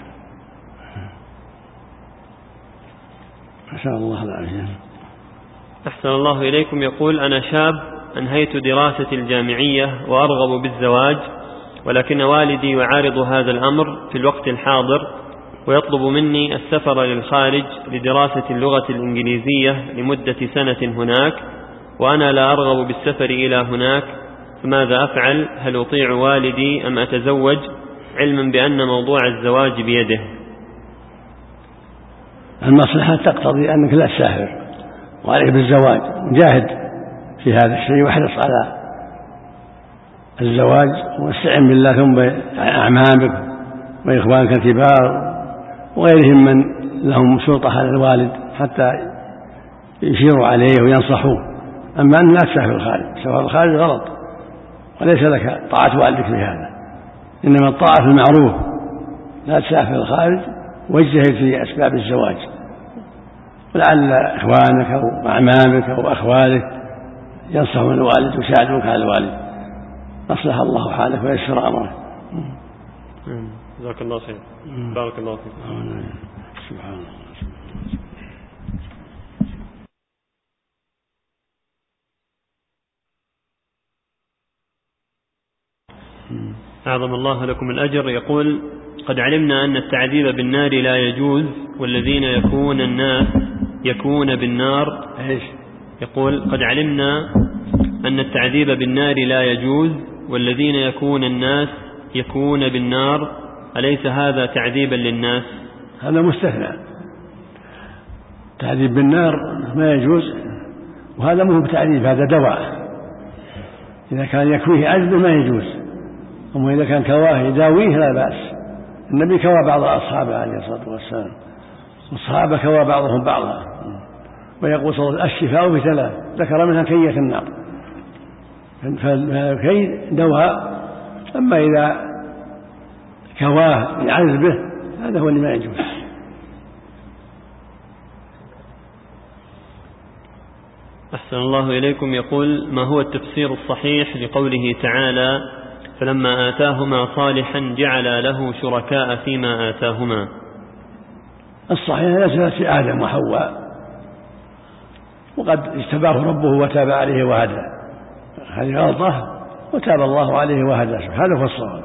نسأل الله العافية.
أحسن الله إليكم. يقول: أنا شاب أنهيت دراستي الجامعية وأرغب بالزواج، ولكن والدي يعارض هذا الأمر في الوقت الحاضر، ويطلب مني السفر للخارج لدراسة اللغة الإنجليزية لمدة سنة هناك، وأنا لا أرغب بالسفر إلى هناك، فماذا أفعل؟ هل أطيع والدي أم أتزوج، علما بأن موضوع الزواج بيده؟
المصلحة تقتضي أنك لا تسافر وعليك بالزواج، جاهد في هذا الشيء واحرص على الزواج، واستعن بالله ثم بأعمامك وإخوانك الكبار وغيرهم من لهم سلطة على الوالد حتى يشيروا عليه وينصحوه. أما أن لا تسافر الخارج، سفر الخارج غلط وليس لك طاعة والدك في هذا، إنما الطاعة في المعروف. لا تسافر الخارج واجتهد في أسباب الزواج، ولعل إخوانك أو أعمامك أو أخوالك ينصحون الوالد ويساعدونك على الوالد، أصلح الله حالك ويسر أمرك.
جزاك الله خير. بارك الله فيك.
سبحان الله.
أعظم الله لكم الأجر. يقول: قد علمنا أن التعذيب بالنار لا يجوز والذين يكون الناس يكون بالنار
إيش؟
يقول قد علمنا أن التعذيب بالنار لا يجوز والذين يكون الناس يكون بالنار، أليس هذا تعذيبا للناس؟
هذا مستثنى، تعذيب بالنار ما يجوز، وهذا مو بتعذيب، هذا دواء. إذا كان يكويه عذبه ما يجوز، أما إذا كان كواه يداويه لا بأس. النبي كوى بعض أصحابه عليه الصلاة والسلام، والصحابة كوى بعضهم بعضا، ويقول صلى الله عليه وسلم الشفاء بثلاث، ذكر منها كية النار، فالكي دواء. أما إذا كواه يعذبه هذا هو اللي ما يجوز.
أحسن الله إليكم. يقول ما هو التفسير الصحيح لقوله تعالى فلما آتاهما صالحا جعل له شركاء فيما آتاهما؟
الصحيح نزلت آدم وحواء، وقد اجتباه ربه وتاب عليه وهدى، هذه غلطة وتاب الله عليه وهدى، هذا هو الصواب.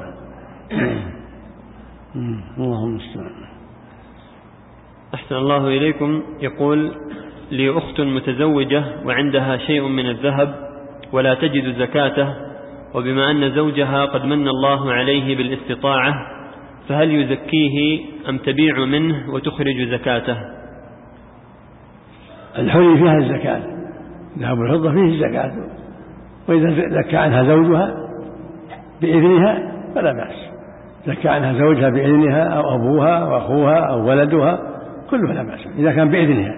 اللهم استعان.
أحسن الله إليكم. يقول لي أخت متزوجة وعندها شيء من الذهب ولا تجد زكاته، وبما أن زوجها قد من الله عليه بالاستطاعة فهل يزكيه أم تبيع منه وتخرج زكاته؟
الحلي فيها الزكاة، ذهب الفضة فيه الزكاة، وإذا زكى عنها زوجها بإذنها فلا بأس. زكى عنها زوجها بإذنها أو أبوها أو أخوها أو ولدها كله لا بأس إذا كان بإذنها.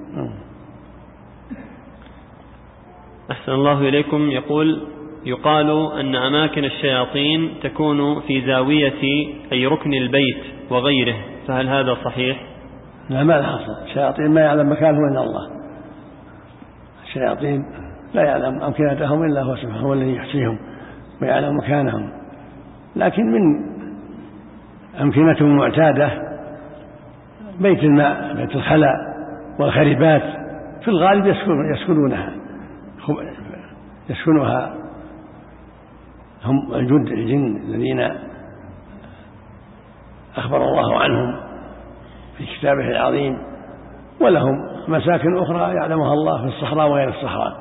أحسن الله إليكم. يقول يقال أن أماكن الشياطين تكون في زاوية أي ركن البيت وغيره، فهل هذا صحيح؟
لا، ما الحصل، الشياطين ما يعلم مكانه إلا الله، الشياطين لا يعلم أمكنتهم إلا هو سبحانه، هو الذي يحصيهم ويعلم مكانهم، لكن من أمكنتهم معتادة بيت الماء، بيت الخلاء والخريبات في الغالب يسكن يسكنونها يسكنها هم الجند الجن الذين أخبر الله عنهم في كتابه العظيم، ولهم مساكن أخرى يعلمها الله في الصحراء وغير الصحراء،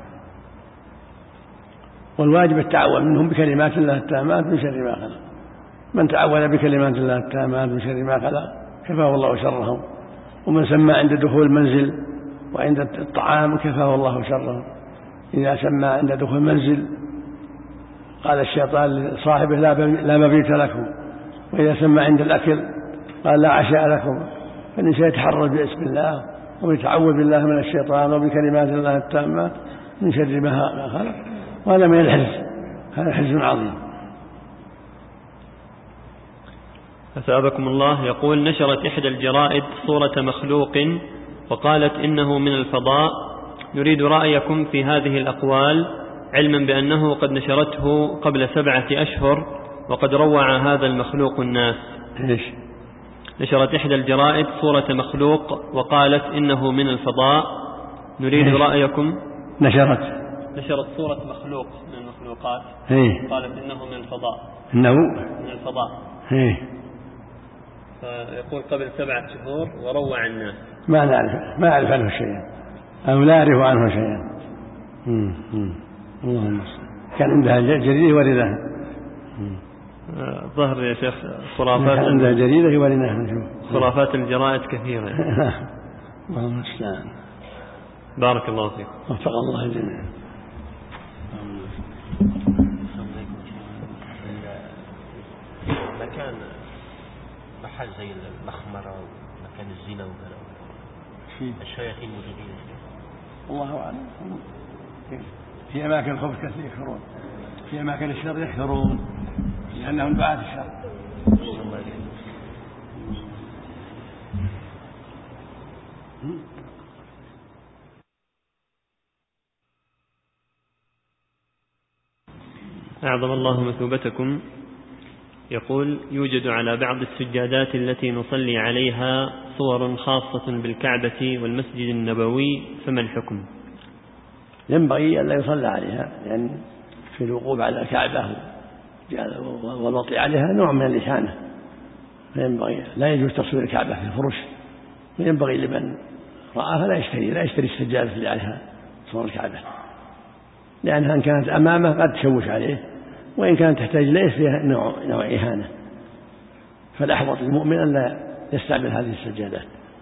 والواجب التعوذ منهم بكلمات الله التامات من شر ما خلق. من تعوذ بكلمات الله التامات من شر ما خلق كفاه الله شرهم، ومن سمى عند دخول المنزل وعند الطعام كفاه الله شرهم. إذا سمى عند دخول المنزل قال الشيطان لصاحبه لا مبيت لكم، وإذا سمى عند الأكل قال لا عشاء لكم. فالإنسان يتحرز باسم الله ويتعوذ بالله من الشيطان وبكلمات الله التامات من شر ما خلق، وهذا من الحرز، هذا حرز عظيم.
أثابكم الله. يقول نشرت إحدى الجرائد صورة مخلوق وقالت إنه من الفضاء، نريد رأيكم في هذه الأقوال علما بأنه قد نشرته قبل سبعة أشهر وقد روع هذا المخلوق الناس.
إيش؟
نشرت إحدى الجرائد صورة مخلوق وقالت إنه من الفضاء، نريد إيش؟ رأيكم.
نشرت
نشرت صورة مخلوق من المخلوقات
إيه؟
قالت إنه من الفضاء،
إنه
من الفضاء
إيه؟
فيقول قبل سبعة شهور وروع الناس.
ما نعرف ما أعرف عنه شيئا أو لا أعرف عنه شيئا. اللهم كان عندها جريدة ورثها.
ظهر يا شيخ خرافات،
كان عندها جريدة ورثها نشوف
خرافات الجرائد كثيرة.
اللهم استعان.
بارك الله فيكم.
وفق الله الجميع.
مكان محل زي المخمرة ومكان الزنا وكذا الشياطين موجودين؟
الله أعلم. في أماكن الخبث كثير يكثرون، في أماكن الشر يكثرون لأنهم دعاة الشر.
أعظم الله مثوبتكم. يقول يوجد على بعض السجادات التي نصلي عليها صور خاصة بالكعبة والمسجد النبوي، فما الحكم؟
ينبغي أن لا يصلى عليها، لأن يعني في الوقوف على الكعبة والوطي عليها نوع من الإهانة، فينبغي لا يجوز تصوير الكعبة في الفرش، وينبغي لمن رآها لا يشتري لا يشتري السجادة اللي عليها صور الكعبة، لأنها إن كانت أمامه قد تشوش عليه، وإن كانت تحتاج إليه فيها نوع, نوع إهانة. فالأحوط للمؤمن أن لا يستعمل هذه السجادات.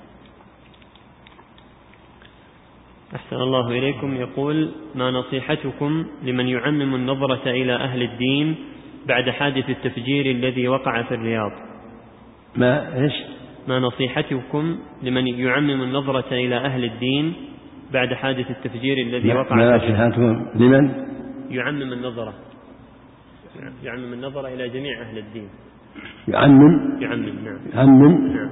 أحسن الله إليكم. يقول: ما نصيحتكم لمن يعمم النظرة إلى أهل الدين بعد حادث التفجير الذي وقع في الرياض؟
ما إيش؟
ما نصيحتكم لمن يعمم النظرة إلى أهل الدين بعد حادث التفجير الذي وقع
ما
في الرياض؟
نصيحتكم لمن
يعمم النظرة يعمم النظرة إلى جميع أهل الدين.
يعمم
يعمم نعم
يعمم
نعم.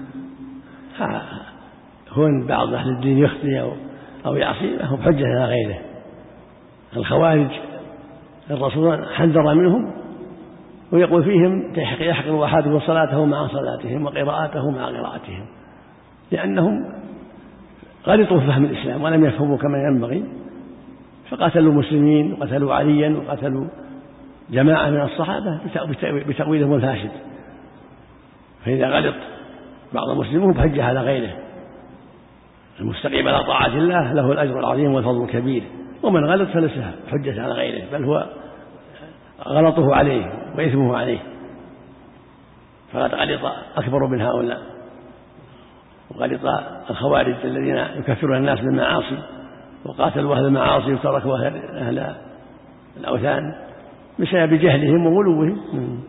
هون بعض أهل الدين يخطئ أو, أو يعصي هو بحجة على غيره. الخوارج الرسول حذر منهم ويقول فيهم يحقر أحدهم صلاته مع صلاتهم وقراءته مع قراءتهم، لأنهم غلطوا في فهم الإسلام ولم يفهموا كما ينبغي، فقتلوا المسلمين وقتلوا عليا وقتلوا جماعة من الصحابة بتأويلهم الفاسد. فإذا غلط بعض المسلمين بحجة على غيره. المستقيم على طاعة الله له الأجر العظيم والفضل الكبير، ومن غلط فليس حجة على غيره، بل هو غلطه عليه وإثمه عليه. فقد غلط أكبر من هؤلاء، وغلط الخوارج الذين يكفرون الناس بالمعاصي وقاتلوا أهل المعاصي وتركوا أهل الأوثان بسبب جهلهم وغلوهم.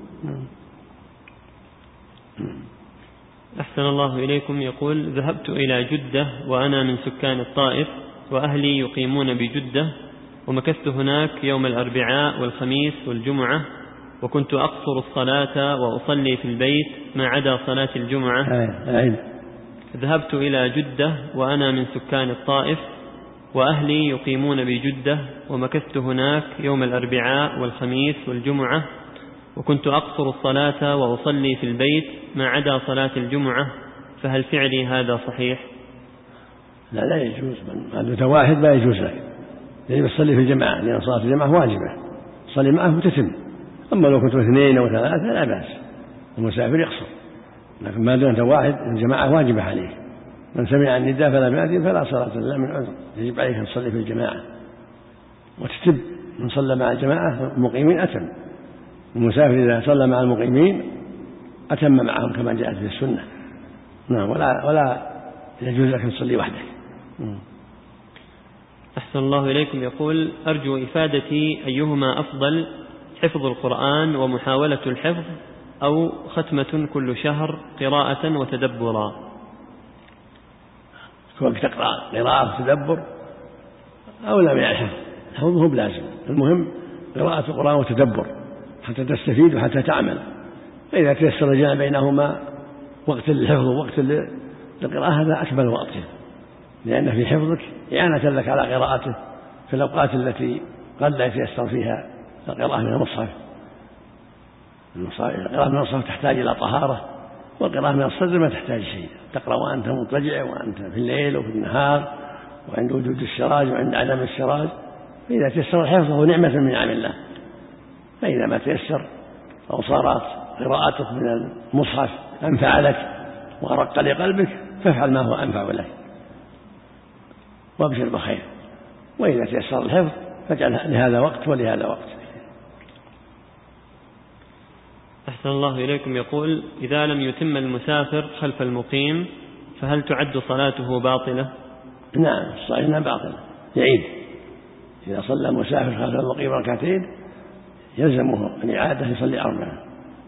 أحسن الله إليكم. يقول: ذهبت إلى جدة وأنا من سكان الطائف، وأهلي يقيمون بجدة، ومكثت هناك يوم الأربعاء والخميس والجمعة، وكنت أقصر الصلاة وأصلي في البيت ما عدا صلاة الجمعة. ذهبت إلى جدة وأنا من سكان الطائف، وأهلي يقيمون بجدة، ومكثت هناك يوم الأربعاء والخميس والجمعة، وكنت أقصر الصلاة وأصلي في البيت ما عدا صلاة الجمعة، فهل فعلي هذا صحيح؟
لا لا يجوز. من أنت واحد لا يجوز لك، يجب تصلي في الجماعة، لأن صلاة الجماعة واجبة، صلي معه وتتم. أما لو كنت اثنين أو ثلاثة لا بأس، المسافر يقصر، لكن ما دام أنت واحد الجماعة واجبة عليك. من سمع النداء فلا يأتي فلا صلاة له من عذر، يجب عليك أن تصلي في الجماعة وتتم. من صلى مع الجماعة المقيمين أتم، المسافر إذا صلى مع المقيمين أتم معهم كما جاءت في السنة. نعم. ولا ولا يجوز لك أن تصلي وحدك.
أحسن الله إليكم. يقول: أرجو إفادتي أيهما أفضل، حفظ القرآن ومحاولة الحفظ، أو ختمة كل شهر قراءة وتدبرا؟
كونك تقرأ قراءة وتدبر أولى من الحفظ، حفظه بلازم، المهم قراءة القرآن وتدبر حتى تستفيد وحتى تعمل. فإذا تيسر الجمع بينهما وقت للحفظ ووقت للقراءة هذا أكمل وقته، لأن في حفظك إعانة لك على قراءته في الأوقات التي قد لا يتيسر فيها القراءة من المصحف. القراءة من المصحف تحتاج إلى طهارة، والقراءة من الصدر ما تحتاج شيء، تقرأ وأنت مضطجع وأنت في الليل وفي النهار وعند وجود السراج وعند عدم السراج. فإذا تيسر الحفظ فهو نعمة من نعم الله، فإذا ما تيسر أو صارت قراءتك من المصحف أنفع لك وأرق لقلبك فافعل ما هو أنفع لك وابشر بخير. وإذا تيسر الحفظ فاجعل لهذا وقت ولهذا وقت.
أحسن الله إليكم. يقول: إذا لم يتم المسافر خلف المقيم فهل تعد صلاته باطلة؟
نعم، الصلاة باطلة، يعيد. إذا صلى المسافر خلف المقيم ركعتين يلزمه الإعادة يصلي أربعة.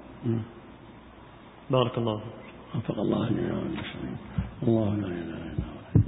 بارك الله.
وفق الله جميعا والمسلمين. الله لا إله إلا هو.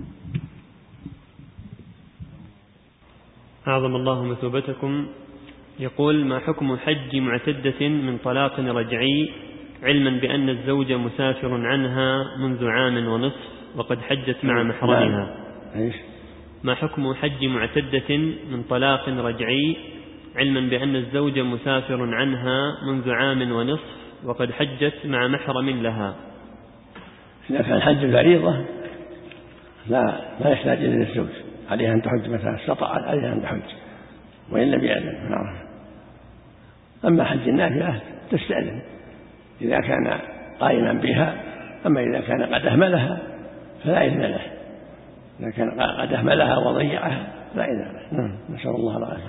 أعظم الله مثوبتكم. يقول: ما حكم حج معتدة من طلاق رجعي، علما بأن الزوج مسافر عنها منذ عام ونصف وقد حجت مع محرمها؟ ما حكم حج معتدة من طلاق رجعي، علما بأن الزوج مسافر عنها منذ عام ونصف وقد حجت مع محرم لها؟
إذا كان حج الفريضة لا لا يحتاج إلى الزوج، عليها أن تحج متى استطاعت، عليها أن تحج وإن لم يأذن. أما حج النافلة تستأذن إذا كان قائما بها. أما إذا كان قد أهملها فلا إذن له، إذا كان قد أهملها وضيعها لا إذن له. نسأل الله العافية.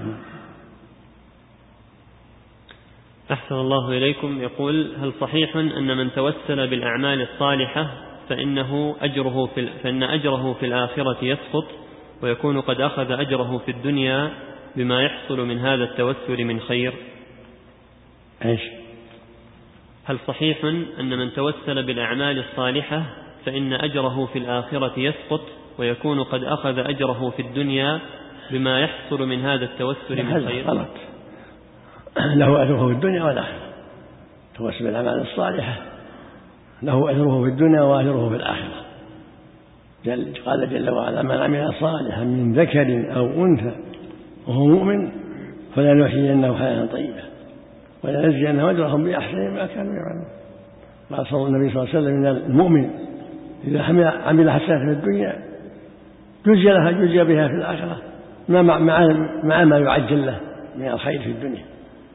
أحسن الله إليكم. يقول: هل صحيح أن من توسل بالأعمال الصالحة فإنه أجره في فإن أجره في الآخرة يسقط ويكون قد أخذ أجره في الدنيا بما يحصل من هذا التوسل من خير؟
إيش؟
هل صحيح أن من توسل بالأعمال الصالحة فإن أجره في الآخرة يسقط ويكون قد أخذ أجره في الدنيا بما يحصل من هذا التوسل من خير؟
غلط، له أجره في الدنيا والآخرة. توسل بالأعمال الصالحة له أجره في الدنيا وأجره في الآخرة. جل قال جل وعلا: من عمل صالحا من ذكر أو أنثى وهو مؤمن فلنحيينه حياة طيبة ولنجزينهم أجرهم بأحسن ما كانوا يعملون. قال صلى النبي صلى الله عليه وسلم: من المؤمن إذا عمل حسنات في الدنيا جزي لها جزي بها في الآخرة مع, مع, مع ما يعجل له من الخير في الدنيا.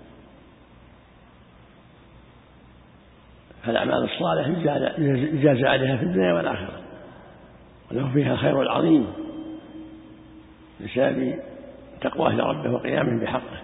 فالأعمال الصالحة يجازى عليها في الدنيا والآخرة وله فيها خير العظيم بسبب تقواه لربه وقيامه بحقه.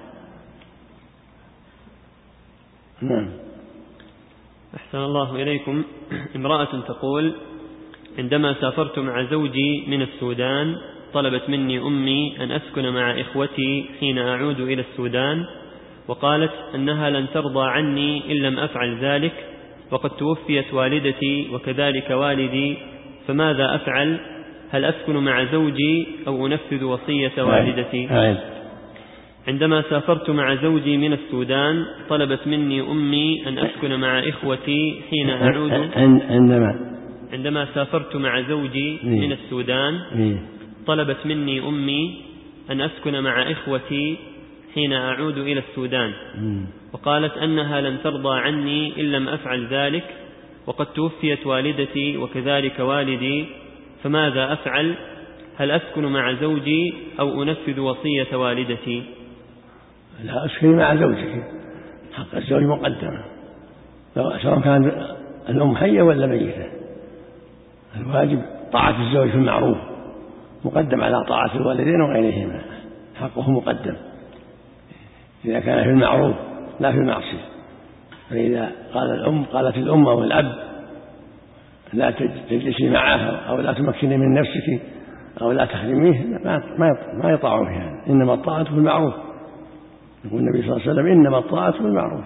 نعم.
أحسن الله إليكم. امرأة تقول: عندما سافرت مع زوجي من السودان طلبت مني أمي أن أسكن مع إخوتي حين أعود إلى السودان، وقالت أنها لن ترضى عني إن لم أفعل ذلك، وقد توفيت والدتي وكذلك والدي، فماذا أفعل؟ هل أسكن مع زوجي أو أنفذ وصية والدتي؟ عندما سافرت مع زوجي من السودان طلبت مني أمي أن أسكن مع إخوتي حين أعود
عندما
عندما سافرت مع زوجي من السودان طلبت مني أمي أن أسكن مع إخوتي حين أعود إلى السودان، وقالت أنها لن ترضى عني إن لم أفعل ذلك، وقد توفيت والدتي وكذلك والدي، فماذا أفعل؟ هل أسكن مع زوجي أو أنفذ وصية والدتي؟
لا، أسكن مع زوجك، حق الزوج مقدم سواء كان الأم حية ولا ميتة. الواجب طاعة الزوج في المعروف مقدم على طاعة الوالدين وغيرهما، حقه مقدم إذا كان في المعروف لا في المعصية. فإذا قال الأم قالت الأم أو الأب: لا تجلسي معها أو لا تمكني من نفسك أو لا تخدميه، ما يطاعون فيها. إنما الطاعة في المعروف، يقول النبي صلى الله عليه وسلم: إنما الطاعة في المعروف.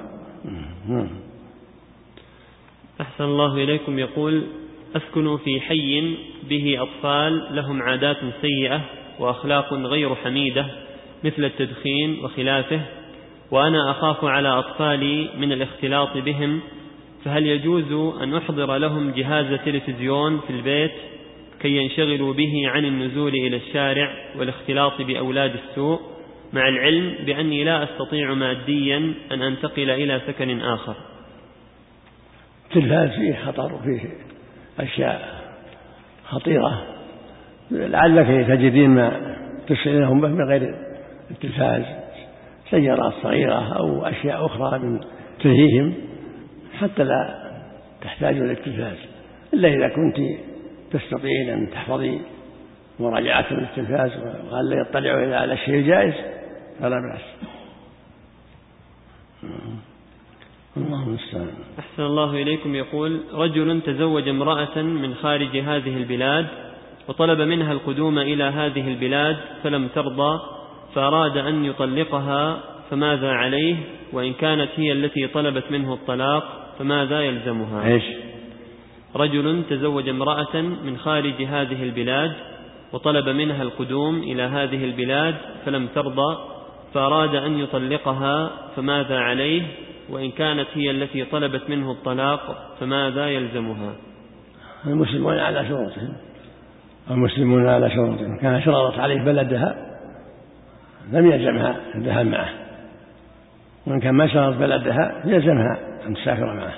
أحسن الله إليكم. يقول: أسكن في حي به أطفال لهم عادات سيئة وأخلاق غير حميدة مثل التدخين وخلافه، وأنا أخاف على أطفالي من الاختلاط بهم، فهل يجوز أن أحضر لهم جهاز تلفزيون في البيت كي ينشغلوا به عن النزول إلى الشارع والاختلاط بأولاد السوء، مع العلم بأني لا أستطيع ماديا أن أنتقل إلى سكن آخر؟
التلفاز فيه خطر، فيه أشياء خطيرة، لعلك تجدين ما تشغلهم به من غير التلفاز، سيارات صغيرة أو أشياء أخرى من تلهيهم حتى لا تحتاج إلى التلفاز، إلا إذا كنت تستطيعين أن تحفظي مراجعات من التلفاز وقال لا يطلعوا على الشيء الجائز فلا بأس. الله المستعان.
أحسن الله إليكم. يقول: رجل تزوج امرأة من خارج هذه البلاد وطلب منها القدوم إلى هذه البلاد فلم ترضى، فأراد أن يطلقها، فماذا عليه؟ وإن كانت هي التي طلبت منه الطلاق فماذا يلزمها؟
إيش؟
رجل تزوج امرأة من خارج هذه البلاد وطلب منها القدوم إلى هذه البلاد فلم ترضى، فأراد أن يطلقها، فماذا عليه؟ وإن كانت هي التي طلبت منه الطلاق فماذا يلزمها؟
المسلمون على شروطهم، المسلمون على شروطهم، كان شرطت عليه بلدها لم يلزمها الذهاب معه، وإن كان ما شرط بلدها يلزمها أن تسافر معه.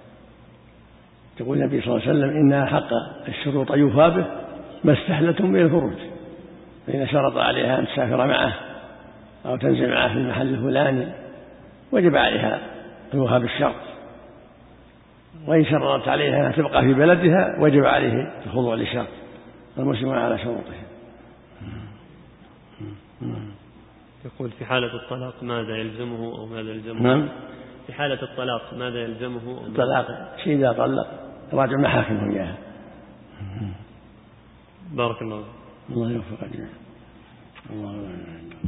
يقول النبي صلى الله عليه وسلم: إن حق الشروط يوفى به ما استحلتم به الفروج، فإن شرط عليها أن تسافر معه أو تنزل معه في المحل الفلاني وجب عليها الوفاء بالشرط، وإن شرطت عليها أن تبقى في بلدها وجب عليه الخضوع للشرط، المسلم على شروطه.
يقول في حالة الطلاق ماذا يلزمه أو ماذا يلزمه؟
نعم.
في حالة الطلاق ماذا يلزمه؟
الطلاق شيء إذا طلق راجع محاكمه إياها.
بارك الله.
الله يوفق الجميع. الله